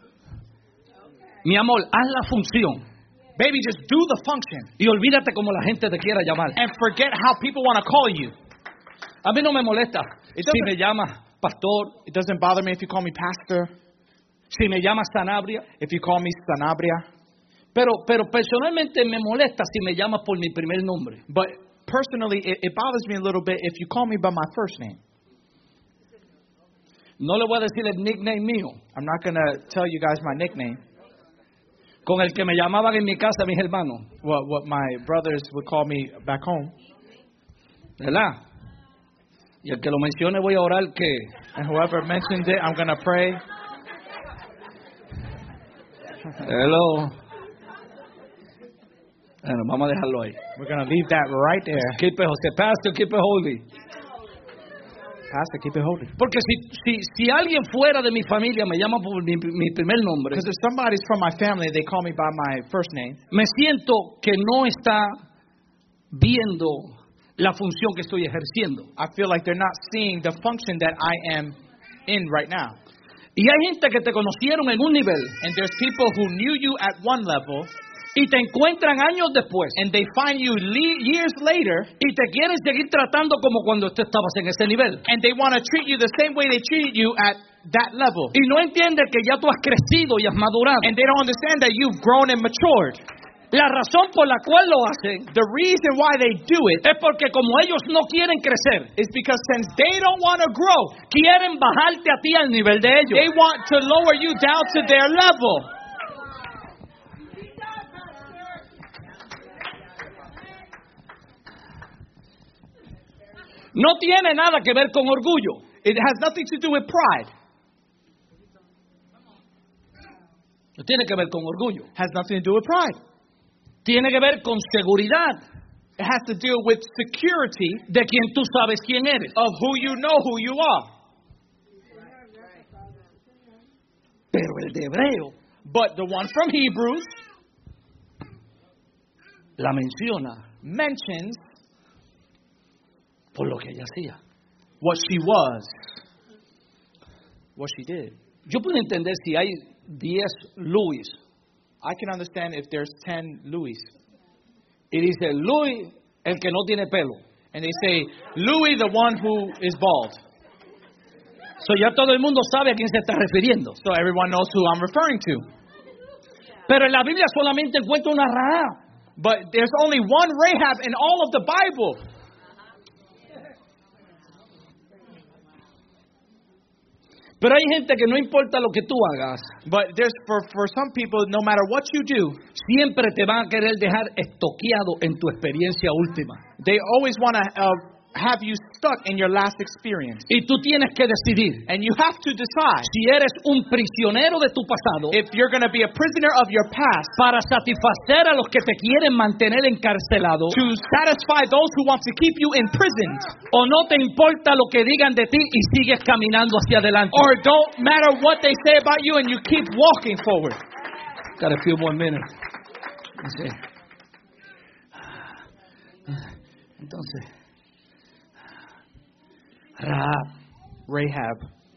Mi amor, haz la función Baby, just do the function y olvídate como la gente te quiera llamar. and forget how people want to call you. A mí no me molesta It si doesn't- me llamas pastor, It doesn't bother me if you call me pastor, si me llamas Sanabria, if you call me Sanabria. pero personalmente me molesta si me llamas por mi primer nombre. But personally, it bothers me a little bit if you call me by my first name. No le voy a decir el nickname mío, I'm not going to tell you guys my nickname. con el que me llamaban en mi casa mis hermanos, What my brothers would call me back home. ¿verdad? Y el que lo mencione voy a orar que And whoever mentioned it, I'm going to pray. hello. Bueno, vamos a dejarlo ahí. We're going to leave that right there. Keep it, José Pastor, keep it holy. Pastor, keep it holy. Porque si alguien fuera de mi familia me llama por mi primer nombre, Because if somebody's from my family, they call me by my first name, me siento que no está viendo la función que estoy ejerciendo. I feel like they're not seeing the function that I am in right now. Y hay gente que te conocieron en un nivel And there's people who knew you at one level, y te encuentran años después and they find you years later, y te quieren seguir tratando como cuando tú estabas en ese nivel. and they want to treat you the same way they treated you at that level. Y no entienden que ya tú has crecido y has madurado. And they don't understand that you've grown and matured. La razón por la cual lo hacen The reason why they do it es porque como ellos no quieren crecer, is because since they don't want to grow, quieren bajarte a ti al nivel de ellos. they want to lower you down to their level. No tiene nada que ver con orgullo. It has nothing to do with pride. No tiene que ver con orgullo. It has nothing to do with pride. Tiene que ver con seguridad It has to deal with security de quien tú sabes quién eres. of who you know who you are. Pero el de Hebreo But the one from Hebrews la menciona mentions por lo que ella hacía. what she was, what she did. Yo puedo entender si hay 10 Luis I can understand if there's 10 Louis, y dice Luis el que no tiene pelo. and they say, Louis the one who is bald. So ya todo el mundo sabe a quién se está refiriendo. So everyone knows who I'm referring to. Pero en la Biblia solamente encuentra una Rahab. But there's only one Rahab in all of the Bible. Pero hay gente que no importa lo que tú hagas, But there's for some people, no matter what you do, siempre te van a querer dejar estoqueado en tu experiencia última. they always want to have you stuck in your last experience? Y tú tienes que decidir And you have to decide si eres un prisionero de tu pasado if you're going to be a prisoner of your past para satisfacer a los que te quieren mantener encarcelado, to satisfy those who want to keep you imprisoned, o no te importa lo que digan de ti y sigues caminando hacia adelante. or don't matter what they say about you and you keep walking forward. Got a few more minutes. Entonces, Rahab.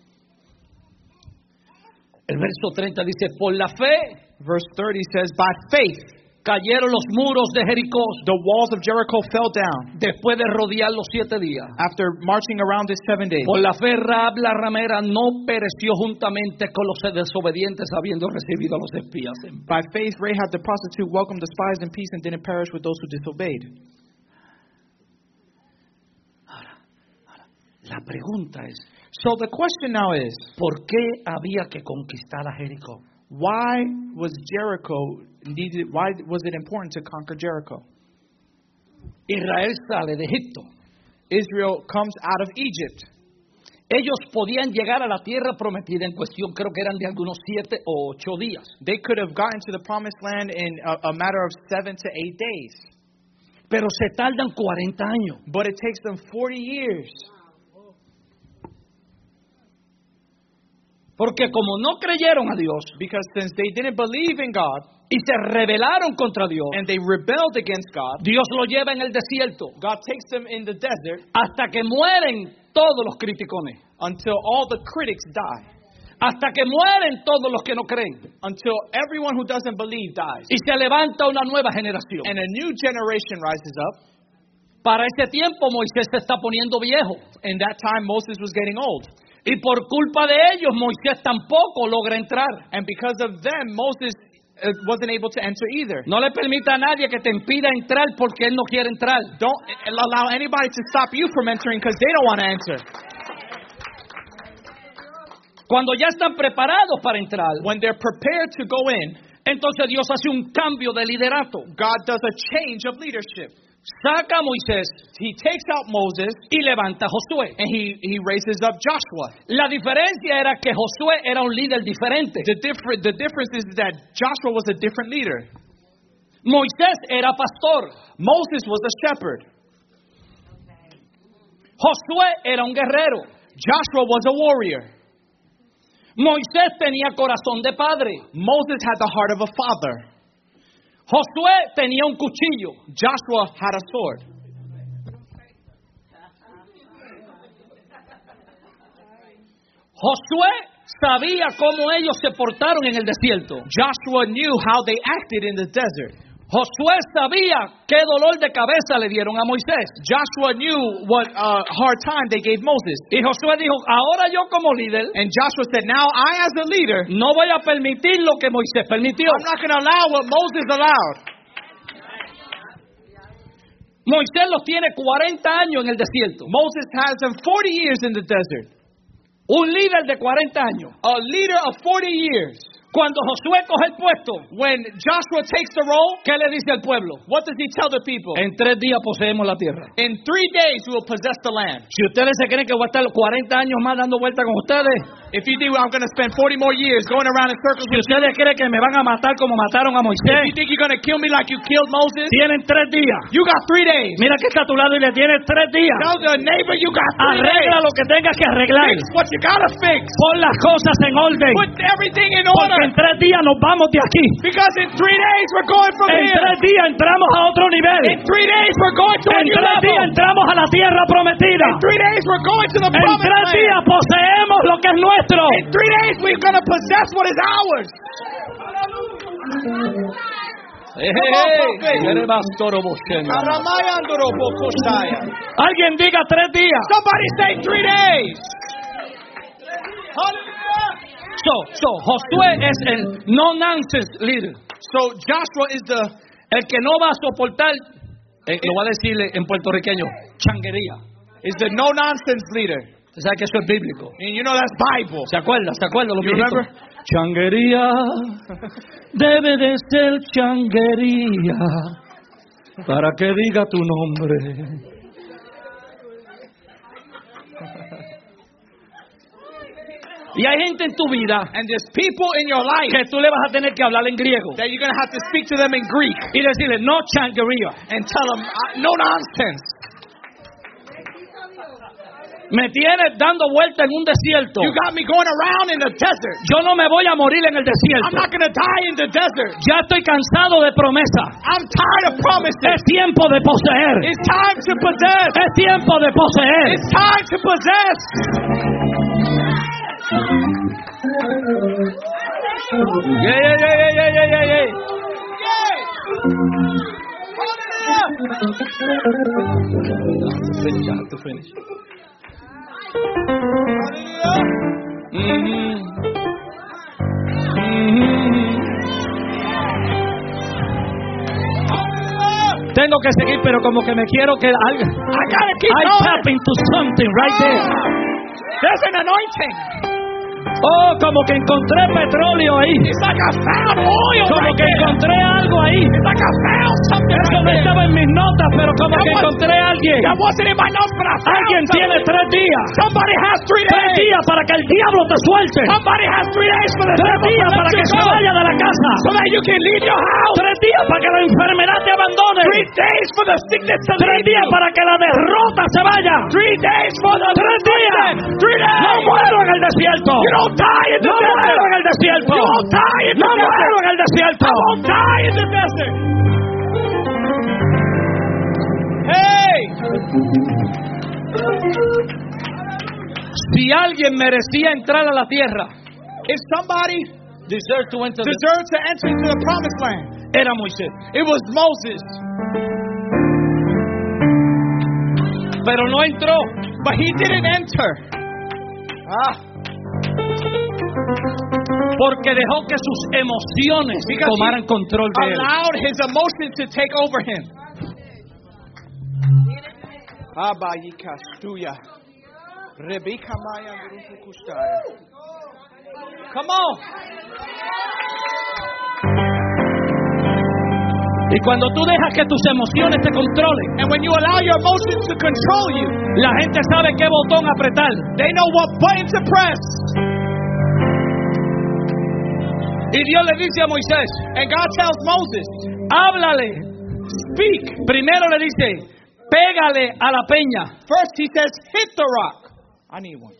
El verso 30 dice, por la fe Verse 30 says, by faith, cayeron los muros de Jericó the walls of Jericho fell down después de rodear los 7 días. after marching around it 7 days. Por la fe Rahab la ramera no pereció juntamente con los desobedientes habiendo recibido a los espías. By faith, Rahab the prostitute welcomed the spies in peace and didn't perish with those who disobeyed. La pregunta es, So the question now is, ¿por qué había que conquistar a Jericó? why was it important to conquer Jericho? Israel sale de Egipto. Israel comes out of Egypt. Ellos podían llegar a la tierra prometida en cuestión, creo que eran de algunos 7 o 8 días. They could have gotten to the promised land in a matter of 7 to 8 days. Pero se tardan 40 años. But it takes them 40 years. Porque como no creyeron a Dios Because since they didn't believe in God y se rebelaron contra Dios, and they rebelled against God, Dios lo lleva en el desierto God takes them in the desert hasta que mueren todos los criticones, until all the critics die. hasta que mueren todos los que no creen Until everyone who doesn't believe dies. y se levanta una nueva generación. And a new generation rises up. Para ese tiempo Moisés se está poniendo viejo In that time, Moses was getting old. y por culpa de ellos Moisés tampoco logra entrar. And because of them, Moses wasn't able to enter either. No le permita a nadie que te impida entrar porque él no quiere entrar. Don't allow anybody to stop you from entering because they don't want to enter. Cuando ya están preparados para entrar, When they're prepared to go in, entonces Dios hace un cambio de liderato. God does a change of leadership. Saca a Moisés He takes out Moses y levanta a Josué. and he raises up Joshua. La diferencia era que Josué era un líder diferente. The difference is that Joshua was a different leader. Moisés era pastor. Moses was a shepherd. Josué era un guerrero. Joshua was a warrior. Moisés tenía corazón de padre. Moses had the heart of a father. Josué tenía un cuchillo. Joshua had a sword. Josué sabía cómo ellos se portaron en el desierto. Joshua knew how they acted in the desert. Josué sabía qué dolor de cabeza le dieron a Moisés. Joshua knew what hard time they gave Moses. Y Josué dijo, ahora yo como líder And Joshua said, now I as a leader, no voy a permitir lo que Moisés permitió. I'm not going to allow what Moses allowed. Moisés los tiene 40 años en el desierto. Moses has them 40 years in the desert. Un líder de 40 años. A leader of 40 years. Cuando Josué coge el puesto, When Joshua takes the role, ¿qué le dice al pueblo? what does he tell the people? En 3 días poseemos la tierra. In 3 days we will possess the land. Si ustedes se creen que voy a estar 40 años más dando vueltas con ustedes, If you think I'm going to spend 40 more years going around in circles si with ustedes creen que me van a matar como mataron a you, Moisés, you think you're going to kill me like you killed Moses? tienen 3 días. You got 3 days. Mira que está a tu lado y le tienes 3 días. Tell the neighbor you got 3 Arregla days. lo que tengas que arreglar. Fix what you got to fix. Pon las cosas en orden. Put everything in Porque order. en 3 días nos vamos de aquí. Because in 3 days we're going from En here. 3 días entramos a otro nivel. In 3 days we're going to a En new 3 días level. entramos a la tierra prometida. In 3 days we're going to the En promised 3 días land. poseemos lo que es nuestro. In 3 days we're going to possess what is ours. Alguien diga 3 días. Somebody say 3 days. Hallelujah. Josué es el no-nonsense leader. So Joshua is El que no va a soportar, lo va a decir en puertorriqueño, changuería. the no nonsense leader. Usted sabe que eso es bíblico. And you know that's Bible. ¿Se acuerda? Los You viejitos? remember? Changuería debe de ser changuería para que diga tu nombre. Y hay gente en tu vida And there's people in your life que tú le vas a tener que hablar en griego that you're going to have to speak to them in Greek y decirle no changuería. and tell them, no nonsense. Me tienes dando vuelta en un desierto. You got me going around in the desert. Yo no me voy a morir en el I'm desierto. not going to die in the desert. Ya estoy cansado de promesa. I'm tired of promises. Es tiempo de poseer. It's time to possess. Es tiempo de poseer. It's time to possess. To finish. Tengo que seguir, pero como que me quiero que algo. I gotta keep I going. tap into something right there. There's an anointing. Oh, como que encontré petróleo ahí. It's like I found oil Como right que there. encontré algo ahí. It's like I found something Eso right no there. estaba en mis notas, pero como que encontré a alguien. That wasn't in my notes, but I found Alguien tiene something. 3 días. Somebody has 3 3 days. días para que el diablo te suelte. Somebody has 3 days for the 3 devil días to para let que you se go. vaya de la casa. So that you can leave your house. 3 días para que la enfermedad te abandone. 3 days for the sickness to 3 leave días you. para que la derrota se vaya. 3 days for the 3 días. 3 days. No muero en el desierto. You don't die in the No desert. muero en el desierto. You won't die in the No desert. muero en el desierto. I won't die in the desert. Hey! Si alguien merecía entrar a la tierra, If somebody deserved to enter, deserved to enter into the promised land, era Moisés. it was Moses. Pero no entró. But he didn't enter. Porque dejó que sus emociones Because he tomaran control de él. allowed his emotions to take over him. Come on. Y cuando tú dejas que tus emociones te controlen, And when you allow your emotions to control you, la gente sabe qué botón apretar. they know what button to press. Y Dios le dice a Moisés, And God tells Moses, háblale. speak. Primero le dice, pégale a la peña. First he says, hit the rock. I need one.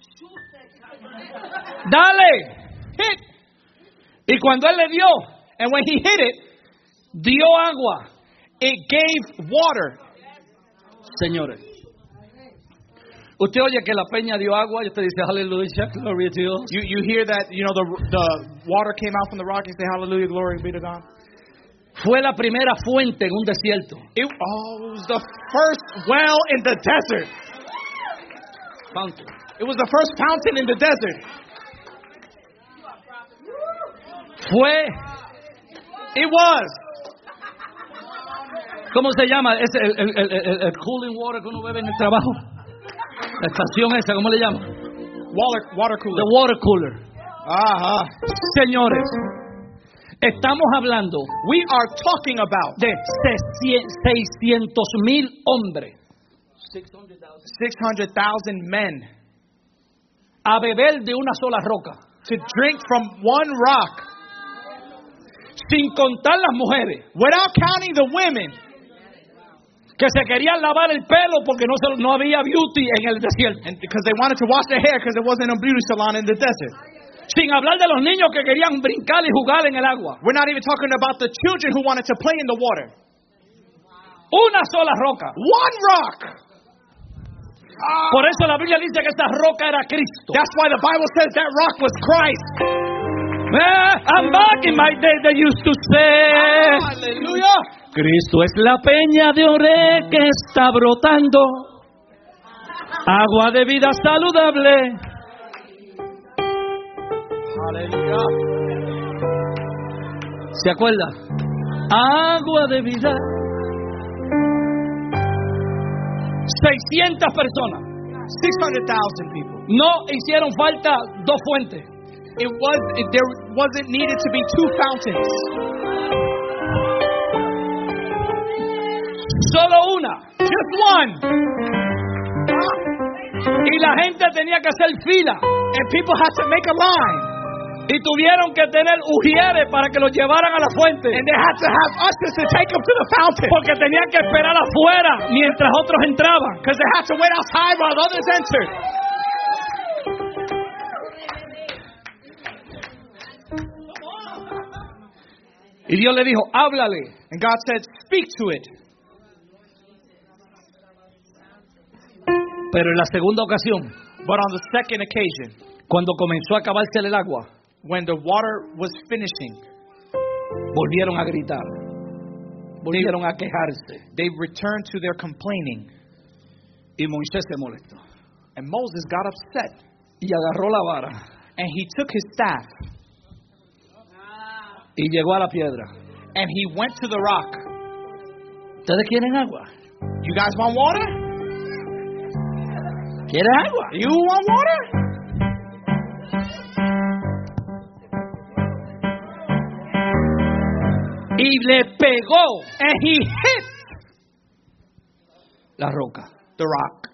Dale. Hit. Y cuando él le dio, And when he hit it, dio agua. it gave water. Señores, usted oye que la peña dio agua y usted dice, aleluya, gloria a Dios. You hear that, the water came out from the rock and say, hallelujah, glory be to God. Fue la primera fuente en un desierto. It was the first well in the desert. Fountain. It was the first fountain in the desert. Fue, It was. ¿cómo se llama? Es el cooling water que uno bebe en el trabajo. La estación esa, ¿cómo le llama? Water cooler. The water cooler. Uh-huh. Señores, estamos hablando We are talking about de 600,000 hombres 600,000 men a beber de una sola roca, to drink from one rock sin contar las mujeres without counting the women que se querían lavar el pelo porque no había beauty en el desierto, and because they wanted to wash their hair because there wasn't a beauty salon in the desert. sin hablar de los niños que querían brincar y jugar en el agua. We're not even talking about the children who wanted to play in the water. Una sola roca. One rock. Por eso la Biblia dice que esa roca era Cristo. That's why the Bible says that rock was Christ. I'm back in my day they used to say, Hallelujah. Cristo es la peña de Oré que está brotando, agua de vida saludable. Hallelujah. ¿Se acuerda? Agua de vida. 600 personas. 600,000 people. No hicieron falta 2 fuentes. There wasn't needed to be 2 fountains. Solo una. Just one. Y la gente tenía que hacer fila And people had to make a line. Y tuvieron que tener ujieres para que los llevaran a la fuente. And they had to have ushers to take them to the fountain. Porque tenían que esperar afuera mientras otros entraban. Because they had to wait outside while others entered. Y Dios le dijo, háblale. And God said, speak to it. Pero en la segunda ocasión, But on the second occasion, cuando comenzó a acabarse el agua, when the water was finishing, volvieron a gritar, volvieron a quejarse. they returned to their complaining. Y Moisés se molestó. And Moses got upset. Y agarró la vara. And he took his staff. Y llegó a la piedra. And he went to the rock. ¿Ustedes quieren agua? You guys want water? ¿Quieren agua? You want water? Y le pegó And he hit la roca. the rock.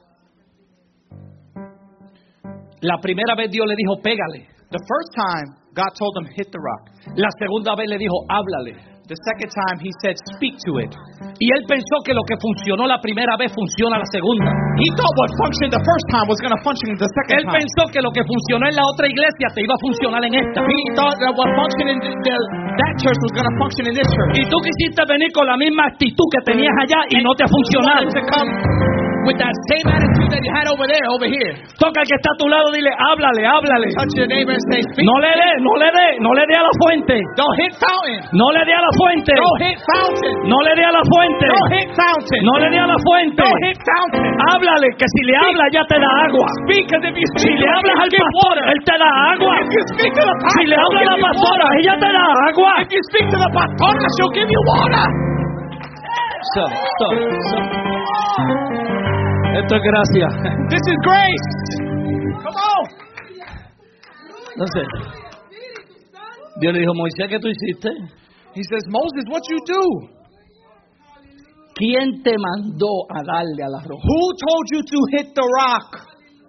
La primera vez Dios le dijo, pégale. The first time, God told him, hit the rock. La segunda vez le dijo, háblale. The second time, he said, speak to it. Y él pensó que lo que funcionó la primera vez funciona la segunda. He thought what functioned the first time was going to function the second Él time. pensó que lo que funcionó en la otra iglesia te iba a funcionar en esta. He thought that what functioned in that church was going to function in this church. Y tú quisiste venir con la misma actitud que tenías allá y no te ha funcionado. To come with that same attitude that you had over there, over here. Toca al que está a tu lado, dile, háblale, háblale. Touch your neighbor and say, speak. No le dé a la fuente. Don't hit fountain. No le dé a la fuente. Don't hit fountain. No le dé a la fuente. Don't hit fountain. No le dé a la fuente. Don't hit fountain. Háblale, que si le habla ya te da agua. Speak, because if you Si speak, le hablas al pastor, él te da agua. If you speak to the pastor, Si le habla a la he'll give you pastora, water. ella te da agua. If you speak to the pastora, she'll give you water. Stop. Esto es gracia. This is grace. Come on. No sé. Dios le dijo, Moisés, ¿qué tú hiciste? He says, Moses, what you do? ¿Quién te mandó a darle a la roca? Who told you to hit the rock?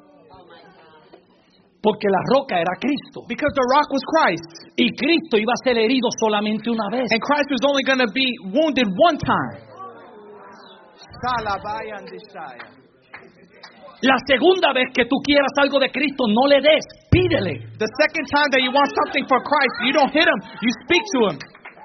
Porque la roca era Cristo. Because the rock was Christ. Y Cristo iba a ser herido solamente una vez. And Christ was only going to be wounded one time. La segunda vez que tú quieras algo de Cristo, no le des, pídele. The second time that you want something for Christ, you don't hit him, you speak to him.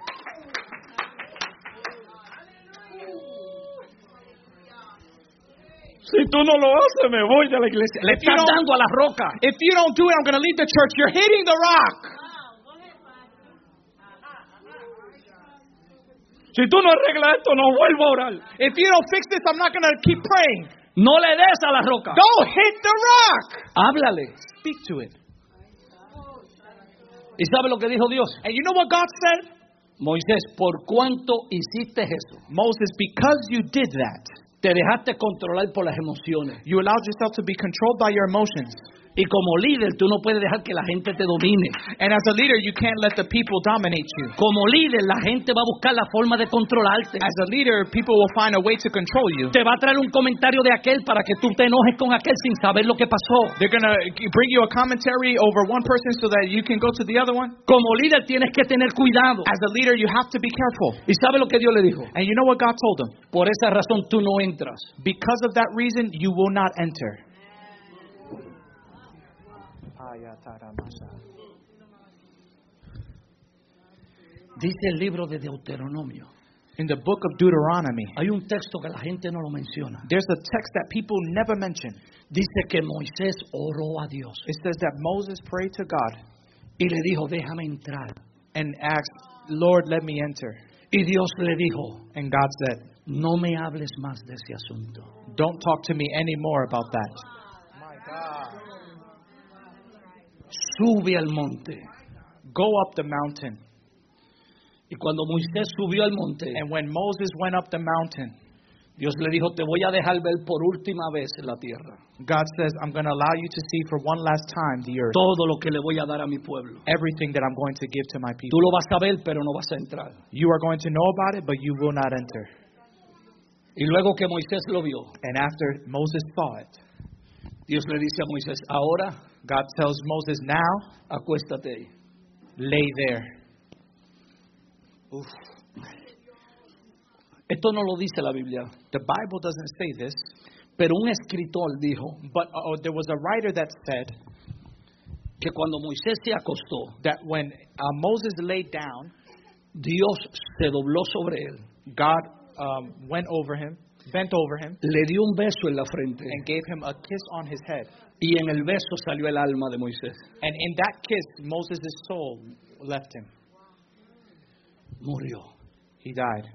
Si tú no lo haces, me voy de la iglesia. Le estás dando a la roca. If you don't do it, I'm going to leave the church. You're hitting the rock. Si tú no arreglas esto, no vuelvo a orar. If you don't fix this, I'm not going to keep praying. No le des a la roca. Don't hit the rock. Háblale. Speak to it. ¿Y sabe lo que dijo Dios? And you know what God said? Moisés, ¿por cuánto hiciste eso? Moses, because you did that, Te dejaste controlar por las emociones. you allowed yourself to be controlled by your emotions. Y como líder, tú no puedes dejar que la gente te domine. And as a leader, you can't let the people dominate you. Como líder, la gente va a buscar la forma de controlarte. As a leader, people will find a way to control you. Te va a traer un comentario de aquel para que tú te enojes con aquel sin saber lo que pasó. They're going to bring you a commentary over one person so that you can go to the other one. Como líder tienes que tener cuidado. As a leader, you have to be careful. ¿Y sabe lo que Dios le dijo? And you know what God told him? Por esa razón tú no entras. Because of that reason, you will not enter. Dice el libro de Deuteronomio. In the book of Deuteronomy, Hay un texto que la gente no lo menciona. there's a text that people never mention. Dice que Moisés oró a Dios It says that Moses prayed to God y le dijo, déjame entrar. and asked, Lord, let me enter. Y Dios le dijo, And God said, no me hables más de ese asunto. don't talk to me anymore about that. Sube al monte. Go up the mountain. Y cuando Moisés subió al monte, And when Moses went up the mountain, Dios le dijo, te voy a dejar ver por última vez la tierra. God says, I'm going to allow you to see for one last time the earth. Todo lo que le voy a dar a mi pueblo. Everything that I'm going to give to my Tú people. lo vas a ver, pero no vas a entrar. You are going to know about it, but you will not enter. Y luego que Moisés lo vio, And after Moses saw it, Dios le dice a Moisés, ahora God tells Moses, now acuéstate ahí. lay there. Esto no lo dice la Biblia, The Bible doesn't say this, pero un escritor dijo but there was a writer that said que cuando Moisés se acostó, that when Moses laid down, Dios se dobló sobre él, God bent over him, le dio un beso en la frente and gave him a kiss on his head. y en el beso salió el alma de Moisés. And in that kiss, Moses' soul left him. Murió. He died.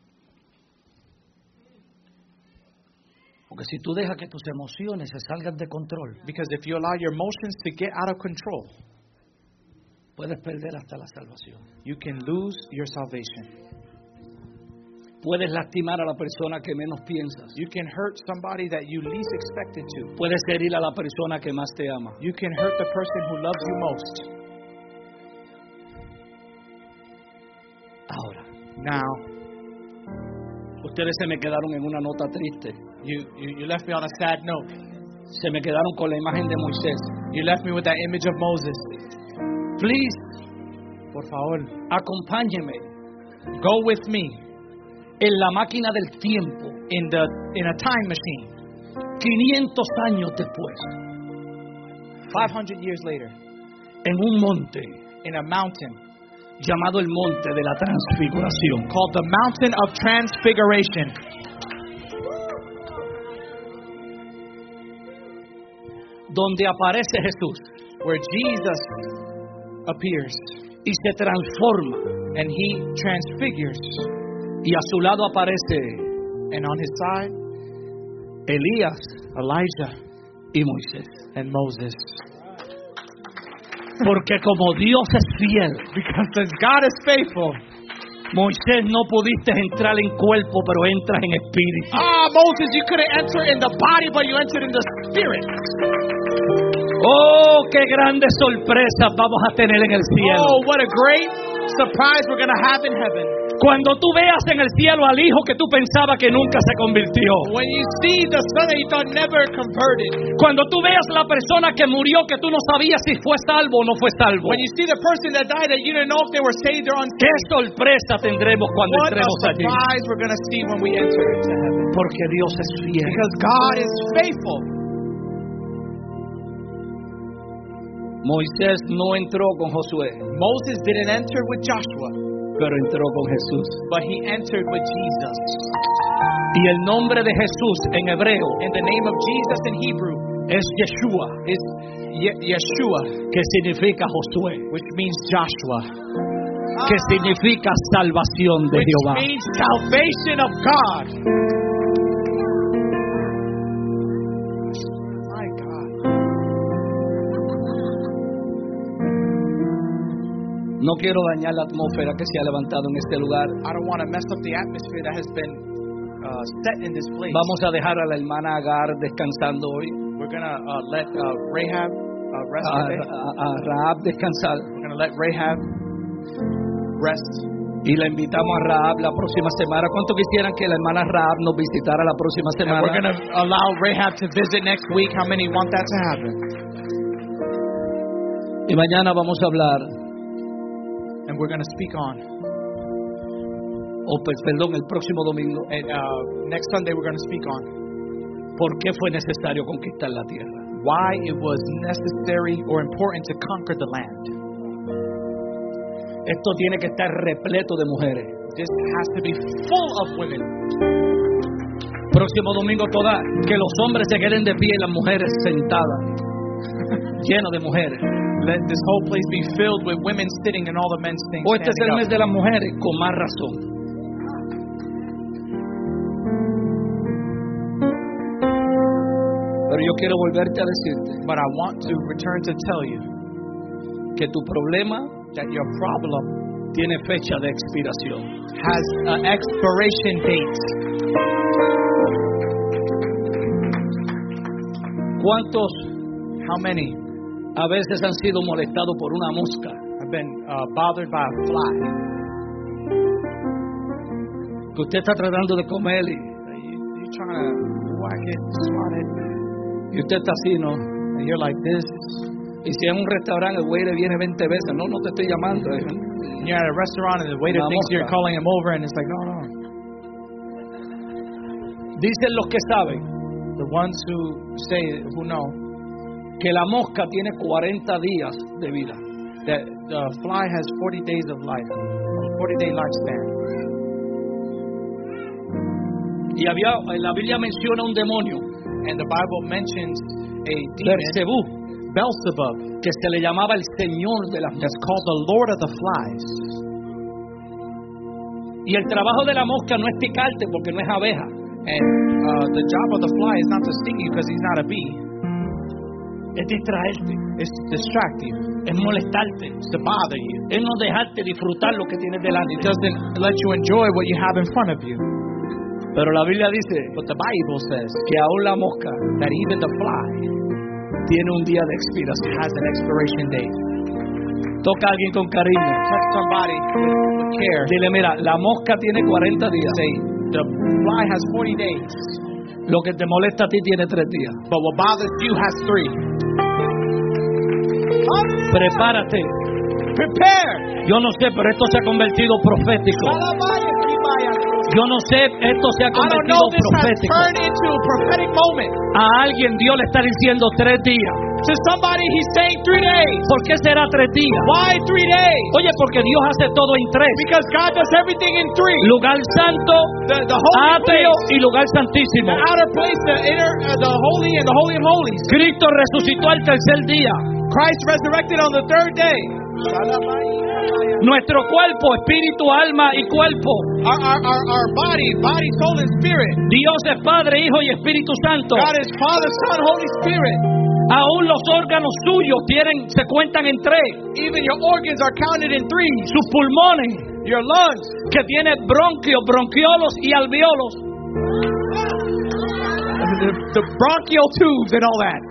Porque si tú dejas que tus emociones se salgan de control, Because if you allow your emotions to get out of control, puedes perder hasta la salvación. you can lose your salvation. Puedes lastimar a la persona que menos piensas. You can hurt somebody that you least expected to. Puedes herir a la persona que más te ama. You can hurt the person who loves you most. Ahora, Now, ustedes se me quedaron en una nota triste. you left me on a sad note. Se me quedaron con la imagen de Moisés. You left me with that image of Moses. Please, Por favor, acompáñeme go with me en la máquina del tiempo, in a time machine. 500 años después, 500 years later, en un monte in a mountain llamado el Monte de la Transfiguración. called the Mountain of Transfiguration, Donde aparece Jesús where Jesus appears y se transforma. and he transfigures, Y a su lado aparece and on his side, Elías Elijah y Moisés. and Moses. Porque como Dios es fiel, Because since God is faithful, Moisés no pudiste entrar en cuerpo, pero entras en espíritu. Moses, you couldn't enter in the body, but you entered in the spirit. Oh, qué grandes sorpresas vamos a tener en el cielo. Oh, what a great surprise we're going to have in heaven. Cuando tú veas en el cielo al hijo que tú pensabas que nunca se convirtió. When you see the son that you thought never converted. Cuando tú veas la persona que murió que tú no sabías si fue salvo o no fue salvo. When you see the person that died that you didn't know if they were saved or Qué unsaved. sorpresa tendremos cuando What a entremos allí. surprise we're going to see when we enter into heaven. Porque Dios es fiel. Because God is faithful. Moisés no entró con Josué, Moses didn't enter with Joshua, pero entró con Jesús. but he entered with Jesus. Y el nombre de Jesús en hebreo And the name of Jesus in Hebrew es Yeshua, is Yeshua, que significa Josué, which means Joshua, que significa salvación de which Jehová. means salvation of God. My God. No quiero dañar la atmósfera que se ha levantado en este lugar. I don't want to mess up the atmosphere that has been set in this place. Vamos a dejar a la hermana Agar descansando hoy, We're going to let Rahab rest today. a Rahab descansar, We're going to let Rahab rest. y la invitamos a Rahab la próxima semana. ¿Cuánto quisieran que la hermana Rahab nos visitara la próxima And we're going semana? to allow Rahab to visit next week. How many want that to happen? Y mañana vamos a hablar, And we're going to speak on. perdón, el próximo domingo, And next Sunday, we're going to speak on ¿por qué fue necesario conquistar la tierra? why it was necessary or important to conquer the land. Esto tiene que estar repleto de mujeres. This has to be full of women. Próximo domingo que los hombres se queden de pie y las mujeres sentadas, lleno de mujeres. Let this whole place be filled with women sitting and all the men O este es el standing mes up. de las mujeres, con más razón. Pero yo quiero volverte a decirte But I want to return to tell you que tu problema that your problem tiene fecha de expiración. has an expiration date. ¿Cuántos How many a veces han sido molestados por una mosca? have been bothered by a fly? Que usted está tratando de comer You're trying to whack it, swat it, y usted está así, ¿no? and you're like this. Y si en un restaurante el waiter viene 20 veces, no te estoy llamando. You're at a restaurant and the waiter Una thinks you're mosca. calling him over, and it's like, no. Dicen los que saben The ones who know, que la mosca tiene 40 días de vida. that the fly has 40 days of life, 40-day lifespan. Y la Biblia menciona un demonio, And the Bible mentions a demon, Beelzebú, Beelzebub, que se le llamaba el Señor de las that's moscas. called the Lord of the Flies. Y el trabajo de la mosca no es picarte porque no es abeja. And the job of the fly is not to sting you because he's not a bee. Es distraerte, It's to distract you. es molestarte, It's to bother you. es no dejarte disfrutar lo que tienes delante. It doesn't let you enjoy what you have in front of you. Pero la Biblia dice But the Bible says que aún la mosca that even the fly tiene un día de expiración. has an expiration date. Toca a alguien con cariño. Touch somebody with care. Dile, mira, la mosca tiene 40 días. Say, the fly has 40 days, Lo que te molesta a ti tiene 3 días. but what bothers you has 3. Prepárate. Prepare. Yo no sé, pero esto se ha convertido profético. Yo no sé, esto se ha I don't convertido know, this has profético. turned into a prophetic moment. A alguien Dios le está diciendo 3 días. To somebody, he's saying 3 days. ¿Por qué será 3 días? Why 3 days? Oye, porque Dios hace todo en 3. Because God does everything in 3. Lugar santo, The holy atrio place, y lugar santísimo. the outer place, the inner, the holy, and the holy of holies. Cristo resucitó al tercer día. Christ resurrected on the 3rd day. Nuestro cuerpo, espíritu, alma y cuerpo. Our body, soul, and spirit. Dios es Padre, Hijo y Espíritu Santo. God is Father, Son, Holy Spirit. Aún los órganos suyos se cuentan en 3. Even your organs are counted in 3. Sus pulmones, Your lungs, que tiene bronquios, bronquiolos y alveolos. the bronchial tubes and all that.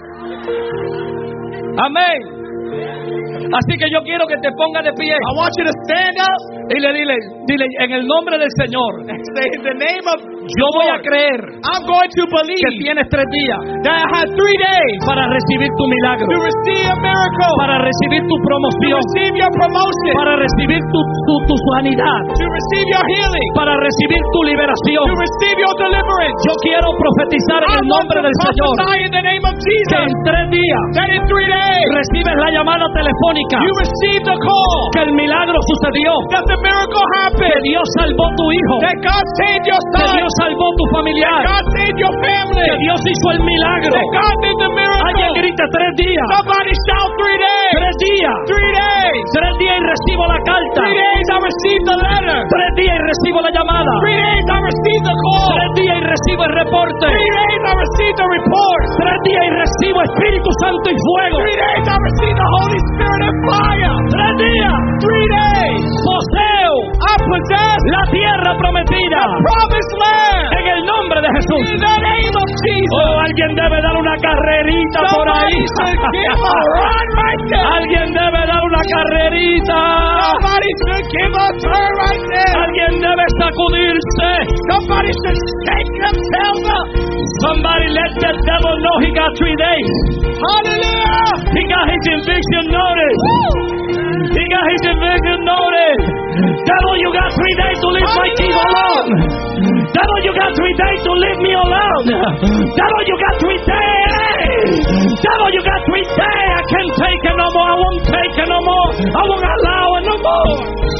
Amén. Así que yo quiero que te pongas de pie I want you to stand up y dile en el nombre del Señor, and say, in the name of yo voy a creer I'm going to que believe tienes 3 días that I had 3 days para recibir tu milagro, to receive a miracle, para recibir tu to promoción, receive your promotion, para recibir tu sanidad, to receive your healing, para recibir tu liberación. to receive your deliverance. Yo quiero profetizar en I el want nombre to del Señor prophesy in the name of que Jesus en 3 días that in 3 days recibes la llamada telefónica, you receive the call, que el milagro sucedió, that the miracle que happened, Dios salvó tu hijo, that God saved your que son, Dios salvó tu familiar, God saved your family, que Dios hizo el milagro. that God did the Alguien miracle. grita 3 días, Somebody shout 3 days, 3 días, 3 days, 3 días y recibo la carta, 3 days I received the letter, 3 días y recibo la llamada, 3 days I received the call, 3 días y recibo el reporte, 3 days I received the report, 3 días y recibo Espíritu Santo y fuego, 3 days I received the Holy Spirit and fire, 3 días 3 days poseo I possess la tierra prometida promised land en el nombre de Jesús. in the name of Jesus. Oh, alguien debe dar una carrerita por ahí. Somebody should give a run right there. Alguien debe dar una carrerita. Somebody should give a turn right there. Alguien debe sacudirse. Somebody should shake themselves up. Somebody let the devil know he got 3 days. Hallelujah. He got his eviction notice. He got his eviction notice. Devil, you got 3 days to leave my keys alone. Devil, you got 3 days to leave me alone. Devil, you got 3 days. Devil, you got 3 days. I can't take it no more. I won't take it no more. I won't allow it no more.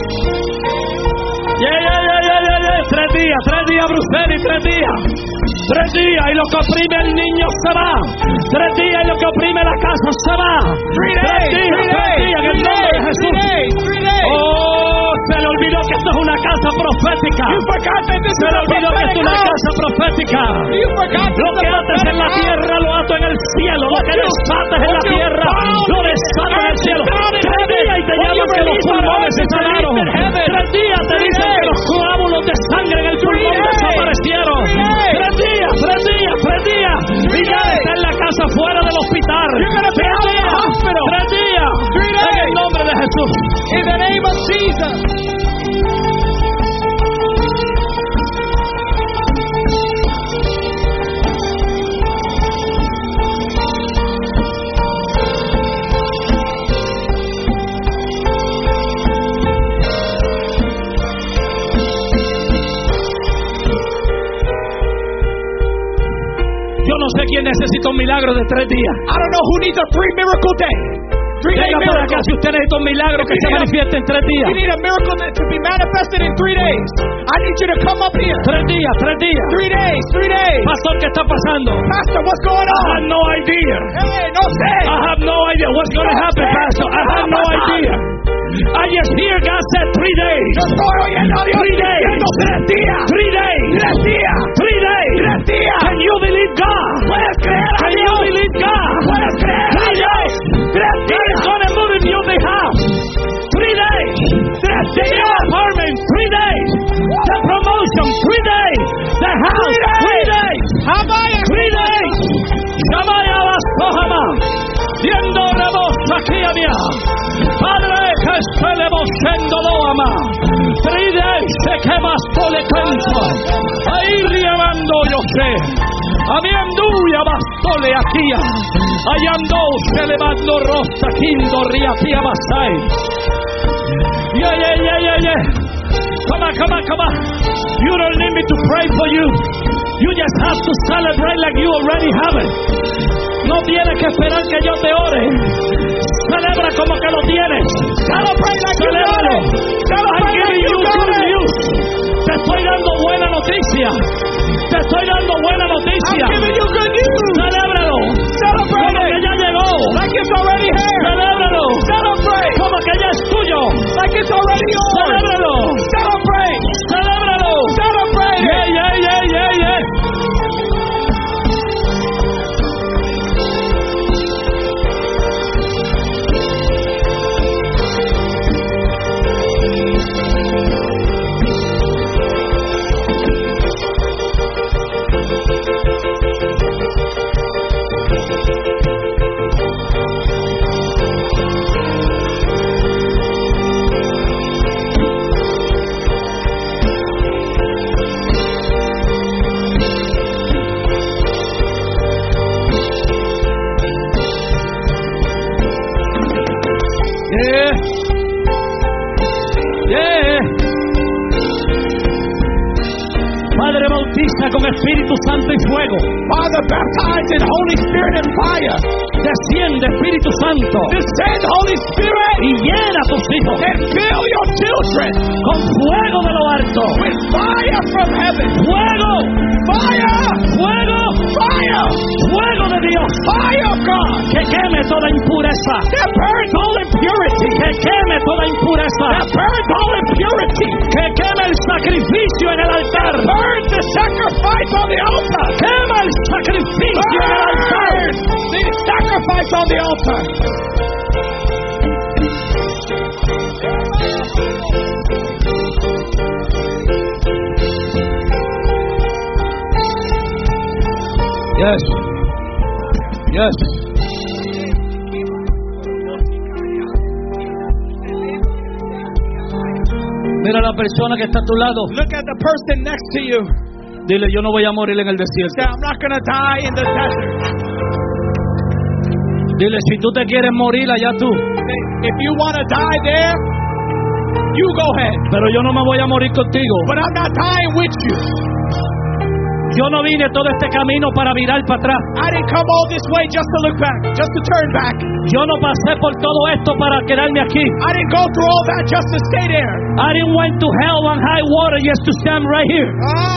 Yeah. 3 días, Bruceli, 3 días. 3 días y lo que oprime el niño se va. 3 días y lo que oprime la casa se va. 3 3 days, días, 3 3 days, días, en el nombre de Jesús. 3 days, 3 days. Oh, se le olvidó que esto es una casa profética. You forgot that this Se is le a olvidó que esto es una prophetic house. casa profética. You forgot Lo this que is a ates en la prophetic house. tierra lo ato en el cielo. Lo que desates en la tierra lo desato en el cielo. 3 días y te llaman que los pulmones se sanaron. 3 días te dicen que los coágulos de sangre en el pulmón desaparecieron. 3 días. Y ya está en la casa fuera del hospital. 3 días. 3 days. En el nombre de Jesús. In the name of Jesus. sé quién necesita un milagro de 3 días. I don't know who needs a 3-miracle day. 3-day Venga por acá miracle. si usted necesita un milagro que se manifieste en 3 días. You need a miracle to be manifested in 3 days. I need you to come up here. 3 días, 3 días. 3 days, 3 days. Pastor, ¿qué está pasando? Pastor, what's going I on? have no idea. Hey, no sé. I have no idea what's going to happen, Pastor. I have no idea. I just hear God said 3 days. Yo estoy oyendo a Dios 3 days. diciendo 3 días. 3 days. 3 días. 3 days. 3 días. Can you believe God? Puedes creer a Can you Dios. believe God? Puedes creer a 3 Dios. days. 3 God is días. going to move in your behalf. 3 days. 3 The días. apartment, 3 days. The promotion, 3 days. The house, 3 days. 3 days. Shamaya Basohama. Viendo rebosa aquí a mí. Padre, que se le mosendo lo ama. 3 days se quema sole canto. Ahí riamando yo sé. Habiendo bastole aquí. Allando se levando rosa quindo riatia basai. Yeah. Come on. You don't need me to pray for you. You just have to celebrate like you already have it. No tienes que esperar que yo te ore. Celebra como que lo tienes. Celebrate like you got Celébralo. it. I'm Celebrate like giving you you got good it. news. Te estoy dando buena noticia. Te estoy dando buena noticia. I'm giving you good news. Celébralo. Celebrate Como que it. ya llegó. Like it's already here. Celébralo. Celebrate. Como que ya es tuyo. Like it's already yours. Celébralo. Celebrate. Celébralo. Celebrate it. Yeah. Padre, bautiza con Espíritu Santo y fuego. Father, baptize in Holy Spirit and fire. Desciende Espíritu Santo Descend, Holy Spirit, y llena a tus hijos and fill your children con fuego de lo alto. with fire from heaven. Fuego, Fire! fuego, Fire! fuego de Dios. Fire of God! Que queme toda impureza. That burns all impurity. Que queme toda impureza. That burns all impurity. Que queme el sacrificio en el altar. Burns the sacrifice on the altar. Quema el sacrificio en el altar. Burns the sacrifice on the altar. Yes. Mira a la persona que está a tu lado. Look at the person next to you. Dile, yo no voy a morir en el desierto. Say, I'm not going to die in the desert. Dile, si tú te quieres morir, allá tú. Say, if you want to die there, you go ahead. Pero yo no me voy a morir contigo. But I'm not dying with you. Yo no vine todo este camino para virar para atrás. I didn't come all this way just to look back, just to turn back. Yo no pasé por todo esto para quedarme aquí. I didn't go through all that just to stay there. I didn't went to hell on high water just to stand right here.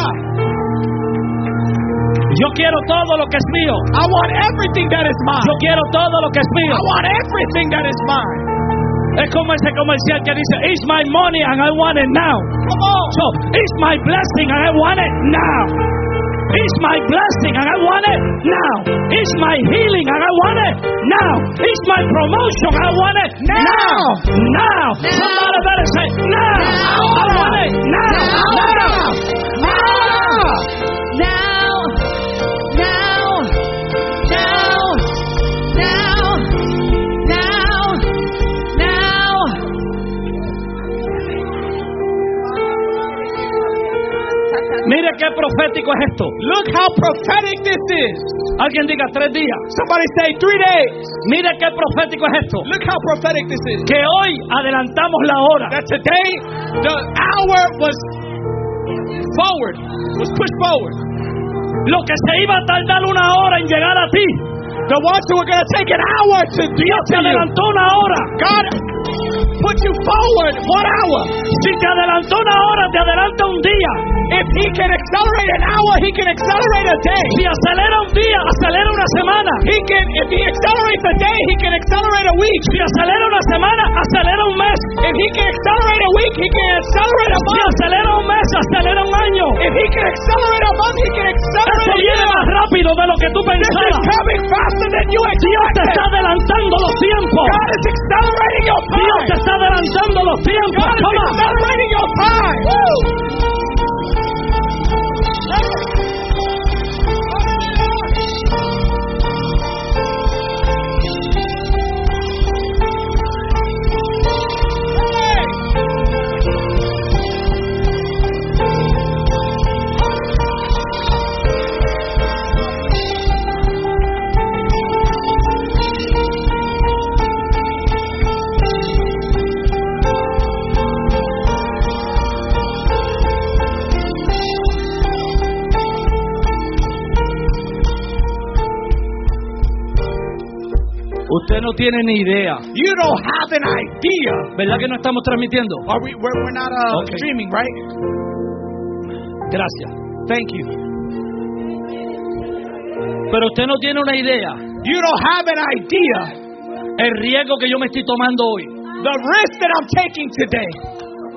Yo quiero todo lo que es mío. I want everything that is mine. Yo quiero todo lo que es mío. I want everything that is mine. Es como ese comercial que dice, it's my money and I want it now. Come on. So, it's my blessing and I want it now. It's my blessing and I want it now. It's my healing and I want it now. It's my promotion, I want it now. Now. Somebody better say, now. I want it now. Mire qué profético es esto. Look how prophetic this is. Alguien diga 3 días. Somebody say 3 days. Mire qué profético es esto. Look how prophetic this is. Que hoy adelantamos la hora. That today the hour was pushed forward. Lo que se iba a tardar 1 hora en llegar a ti, the ones who are going to take an hour to Dios get te to you, adelantó 1 hora. God put you forward 1 hour. Si te adelantó 1 hora, te adelanta un día. If He can accelerate an hour, He can accelerate a day. Si acelera un día, acelera una semana. If He accelerates a day, He can accelerate a week. Si acelera una semana, acelera un mes. If He can accelerate a week, He can accelerate a Si month. acelera un mes, acelera un año. If He can accelerate a month, He can Eso accelerate a viene year. más rápido de lo que tú This is pensabas. coming faster than you Dios te expected. está adelantando los tiempos. God is accelerating your Dios te time. está adelantando los tiempos. God is Come on. accelerating your time. Woo! Usted no tiene ni idea. You don't have an idea. ¿Verdad que no estamos transmitiendo? Are we're not Okay. streaming, right? Gracias. Thank you. Pero usted no tiene una idea. You don't have an idea El riesgo que yo me estoy tomando hoy. the risk that I'm taking today.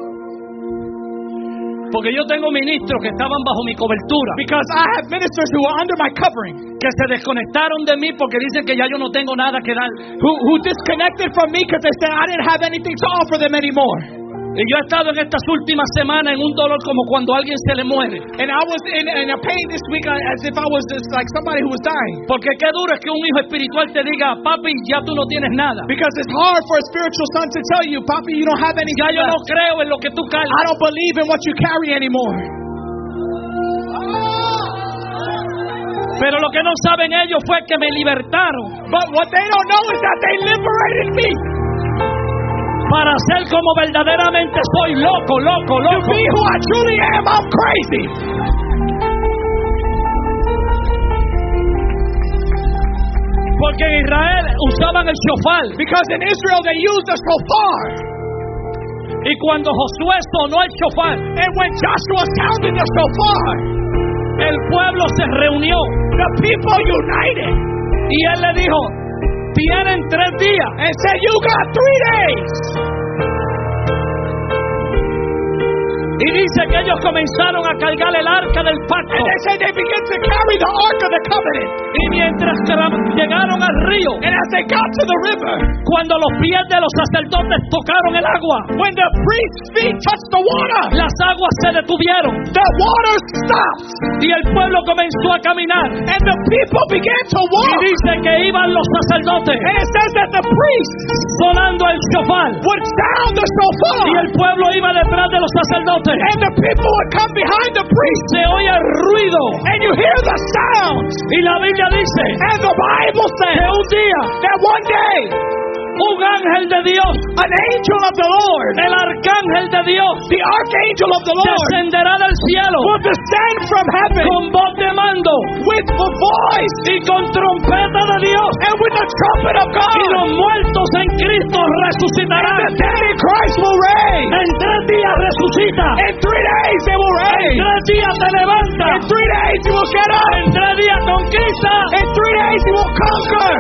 Porque yo tengo ministros que estaban bajo mi cobertura, Because I have ministers who are under my covering, que se desconectaron de mí porque dicen que ya yo no tengo nada que dar. who disconnected from me because they said I didn't have anything to offer them anymore. Y yo he estado en estas últimas semanas en un dolor como cuando alguien se le muere. And I was in a pain this week as if I was just like somebody who was dying. Porque qué duro es que un hijo espiritual te diga, papi, ya tú no tienes nada. Because it's hard for a spiritual son to tell you, Papi, you don't have anything Ya yo no left. creo en lo que tú I cargas. don't believe in what you carry anymore. Pero lo que no saben ellos fue que me libertaron But what they don't know is that they liberated me para ser como verdaderamente soy, loco, loco, to loco. be who I truly am. I'm crazy. Porque en Israel usaban el shofar. Because in Israel they used the shofar. Y cuando Josué sonó el shofar, And when Joshua sounded the shofar, el pueblo se reunió. the people united Y él le dijo, tienen 3 días. and said, you got 3 days. Y dice que ellos comenzaron a cargar el arca del pacto. And they said they began to carry the Ark of the Covenant. Y mientras llegaron al río, And as they got to the river, cuando los pies de los sacerdotes tocaron el agua, when the priest's feet touched the water, las aguas se detuvieron. the water stopped. Y el pueblo comenzó a caminar. And the people began to Y walk. dice que iban los sacerdotes And it says that the priests sonando el shofar. would sound the Y shofar. el pueblo iba detrás de los sacerdotes. And the people would come behind the priest. Se oye el ruido. And you hear the sound. Y la Biblia dice And the Bible que says un día that one day, un ángel de Dios, an angel of the Lord, el arcángel de Dios, the archangel of the Lord, descenderá del cielo will descend from heaven con voz de mando with the voice y con trompeta de Dios. and with the trumpet of Y God. los muertos en Cristo And resucitarán. the dead in Christ will reign. En 3 días resucita. In 3 days they will En reign. 3 días te levanta. In 3 days you will get up. En 3 días conquista. In 3 days you will conquer.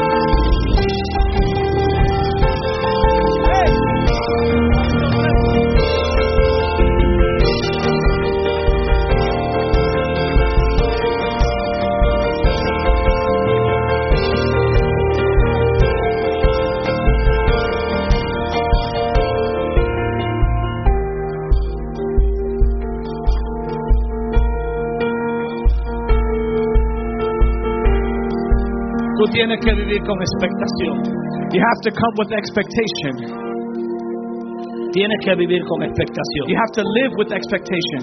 Tú tienes que vivir con expectación. You have to come with expectation. Tienes que vivir con expectación. You have to live with expectation.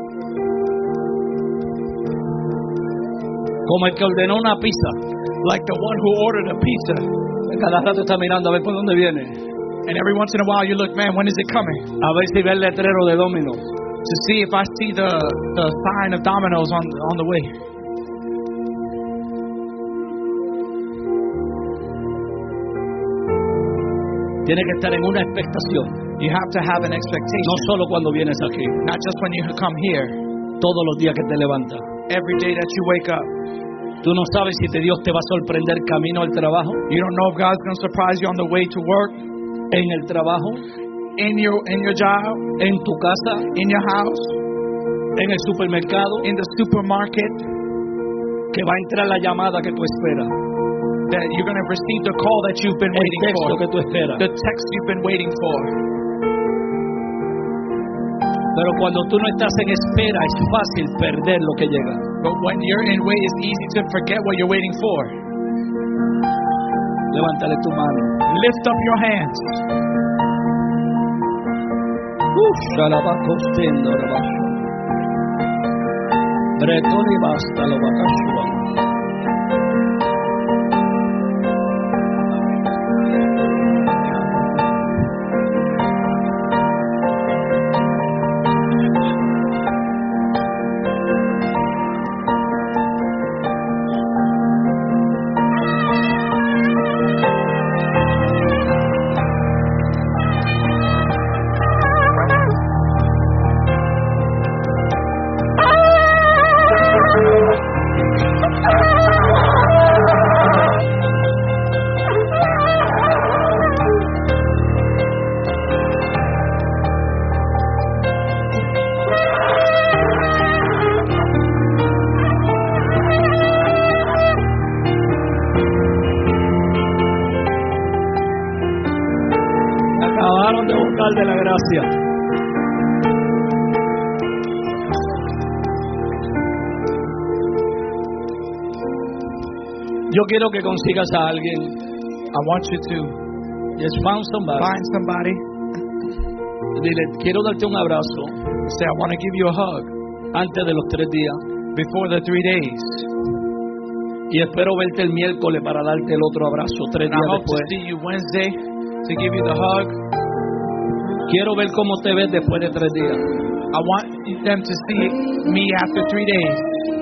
Como el que ordenó una pizza. Like the one who ordered a pizza. Cada rato está mirando a ver por dónde viene. And every once in a while you look, man, when is it coming? A ver si ve el letrero de Domino's. To see if I see the sign of Domino's on the way. Tienes que estar en una expectación. You have to have an No expectation. solo cuando vienes aquí, Not just when you come here. todos los días que te levantas. Every day that you wake up. Tú no sabes si Dios te va a sorprender camino al trabajo, You don't know if God's going to surprise you on the way to work, en el trabajo, in your job, en tu casa, in your house, en el supermercado, in the supermarket, que va a entrar la llamada que tú esperas, that you're going to receive the call that you've been el waiting texto for, que tú esperas. the text you've been waiting for. Pero cuando tú no estás en espera, es fácil perder lo que llega. But when you're in wait, it's easy to forget what you're waiting for. Levántale tu mano. Lift up your hands. Shalabakostendo rabasho. Bretoni basta lo bakashua. Acabaron de buscar de la gracia. Yo quiero que consigas a alguien. I want you to Just found somebody. find somebody. Dile, quiero darte un abrazo Say, I want to give you a hug antes de los 3 días. before the 3 days. Y espero verte el miércoles para darte el otro abrazo 3 And I días hope to después. see you Wednesday to give you the hug. Quiero ver cómo te ves después de 3 días. I want them to see me after 3 days.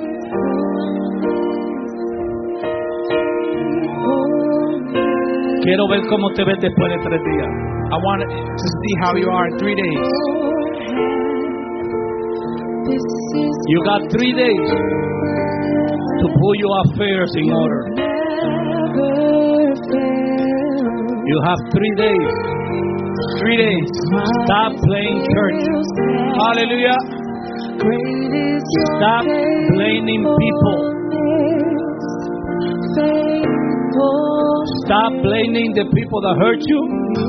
Quiero ver cómo te ves después de 3 días. I want to see how you are in 3 days. You got 3 days to put your affairs in order. You have 3 days. 3 days. Stop playing church. Hallelujah. Stop blaming people. Stop blaming the people that hurt you,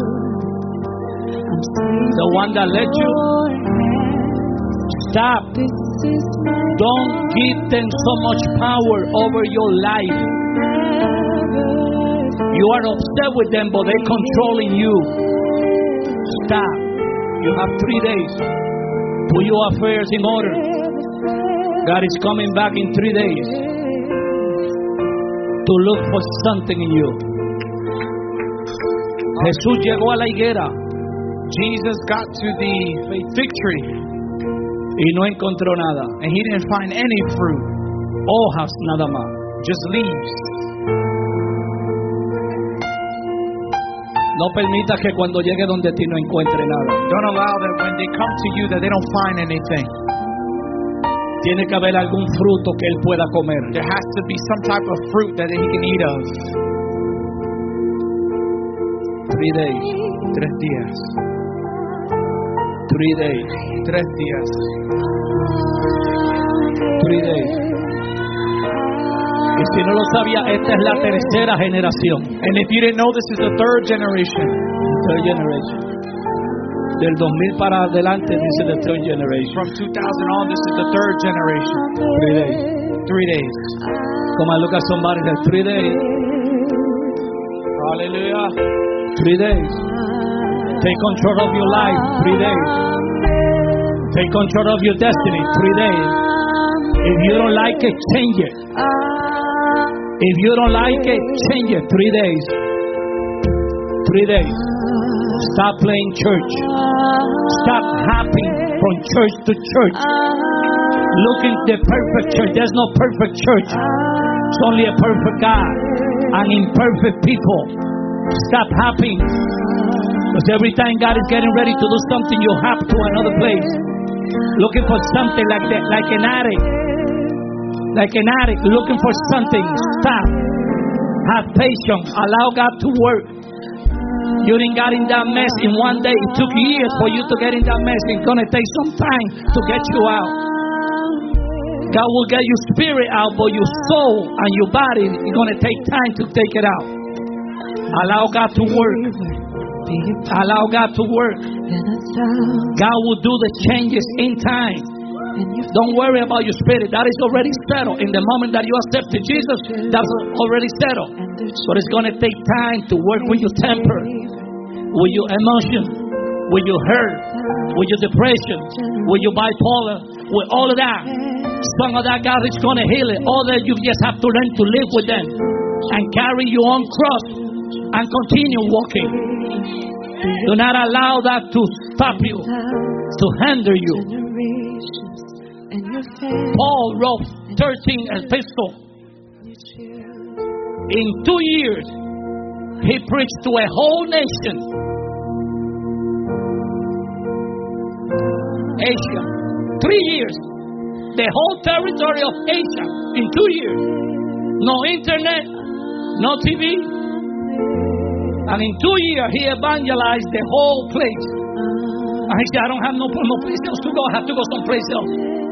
the one that led you. Stop. Don't give them so much power over your life. You are upset with them, but they're controlling you. Stop. You have 3 days. Put your affairs in order. God is coming back in 3 days to look for something in you. Jesús llegó a la higuera Jesus got to the fig tree y no encontró nada. and he didn't find any fruit, Hojas nada más. just leaves. No permitas que cuando llegue donde ti no encuentre nada. Don't allow that when they come to you that they don't find anything. Tiene que haber algún fruto que él pueda comer. There has to be some type of fruit that he can eat of. 3 days. 3 días. 3 days. 3 días. 3 days. Y si no lo sabía, esta es la tercera generación. And if you didn't know, this is the third generation. Third generation. Del 2000 para adelante dice the third generation. From 2000 on, this is the third generation. 3 days. 3 days. Come on, look at somebody and say 3 days. Hallelujah. 3 days. Take control of your life. 3 days. Take control of your destiny. 3 days. If you don't like it, change it. If you don't like it, change it. 3 days. 3 days. Stop playing church. Stop hopping from church to church. Looking the perfect church. There's no perfect church. It's only a perfect God and imperfect people. Stop hopping. Because every time God is getting ready to do something, you hop to another place. Looking for something like that, like an addict. Like an addict looking for something. Stop. Have patience. Allow God to work. You didn't get in that mess in one day. It took years for you to get in that mess. It's going to take some time to get you out. God will get your spirit out, but your soul and your body is going to take time to take it out. Allow God to work. Allow God to work. God will do the changes in time. Don't worry about your spirit. That is already settled. In the moment that you accepted Jesus, that's already settled. But it's going to take time to work with your temper, with your emotion, with your hurt, with your depression, with your bipolar, with all of that. Some of that God is going to heal it. All that you just have to learn to live with them and carry your own cross and continue walking. Do not allow that to stop you, to hinder you. Paul wrote 13 epistles. In 2 years, he preached to a whole nation. Asia. 3 years. The whole territory of Asia in 2 years. No internet, no TV. And in 2 years, he evangelized the whole place. And he said, I don't have no place else to go. I have to go someplace else.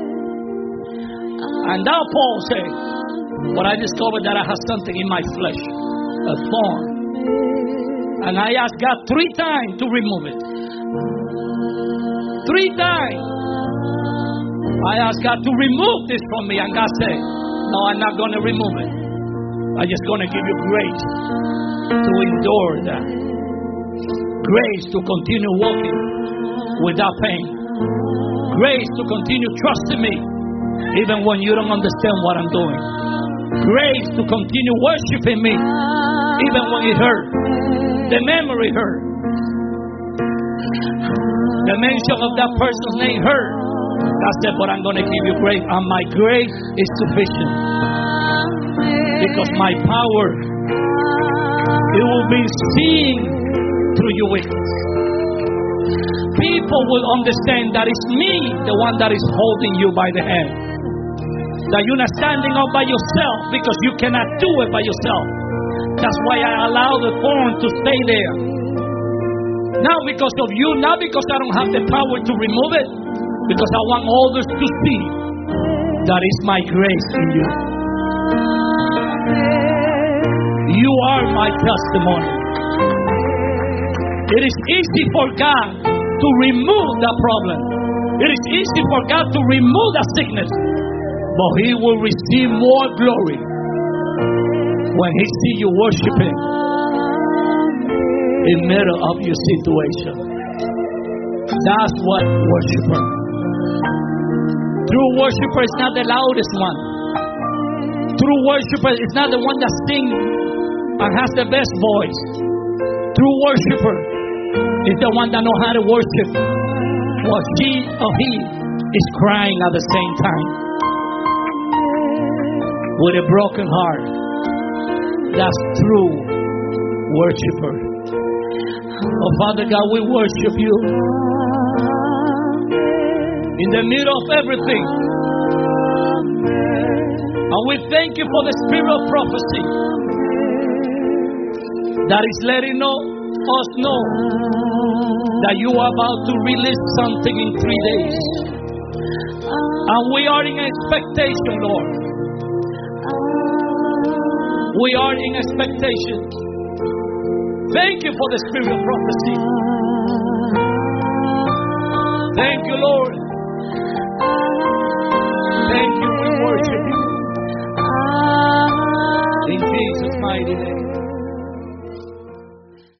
And now Paul said, but I discovered that I have something in my flesh, a thorn. And I asked God 3 times to remove it. 3 times. I asked God to remove this from me. And God said, no, I'm not going to remove it. I'm just going to give you grace to endure that. Grace to continue walking without pain. Grace to continue trusting me even when you don't understand what I'm doing. Grace to continue worshiping me even when it hurt. The memory hurt. The mention of that person's name hurt. God said, but I'm going to give you grace. And my grace is sufficient. Because my power, it will be seen through your weakness. People will understand that it's me, the one that is holding you by the hand. That you're not standing up by yourself because you cannot do it by yourself. That's why I allow the thorn to stay there. Not because of you, not because I don't have the power to remove it, because I want others to see that is my grace in you. You are my testimony. It is easy for God to remove the problem. It is easy for God to remove the sickness. But He will receive more glory when He sees you worshiping in the middle of your situation. That's what worshiper. True worshiper is not the loudest one. True worshiper is not the one that sings and has the best voice. True worshiper is the one that knows how to worship while she or he is crying at the same time. With a broken heart. That's true worshiper. Oh Father God, we worship you in the middle of everything. And we thank you for the spirit of prophecy that is letting us know that you are about to release something in 3 days. And we are in expectation, Lord. We are in expectation. Thank you for the spirit of prophecy. Thank you, Lord. Thank you. We worship you. In Jesus' mighty name.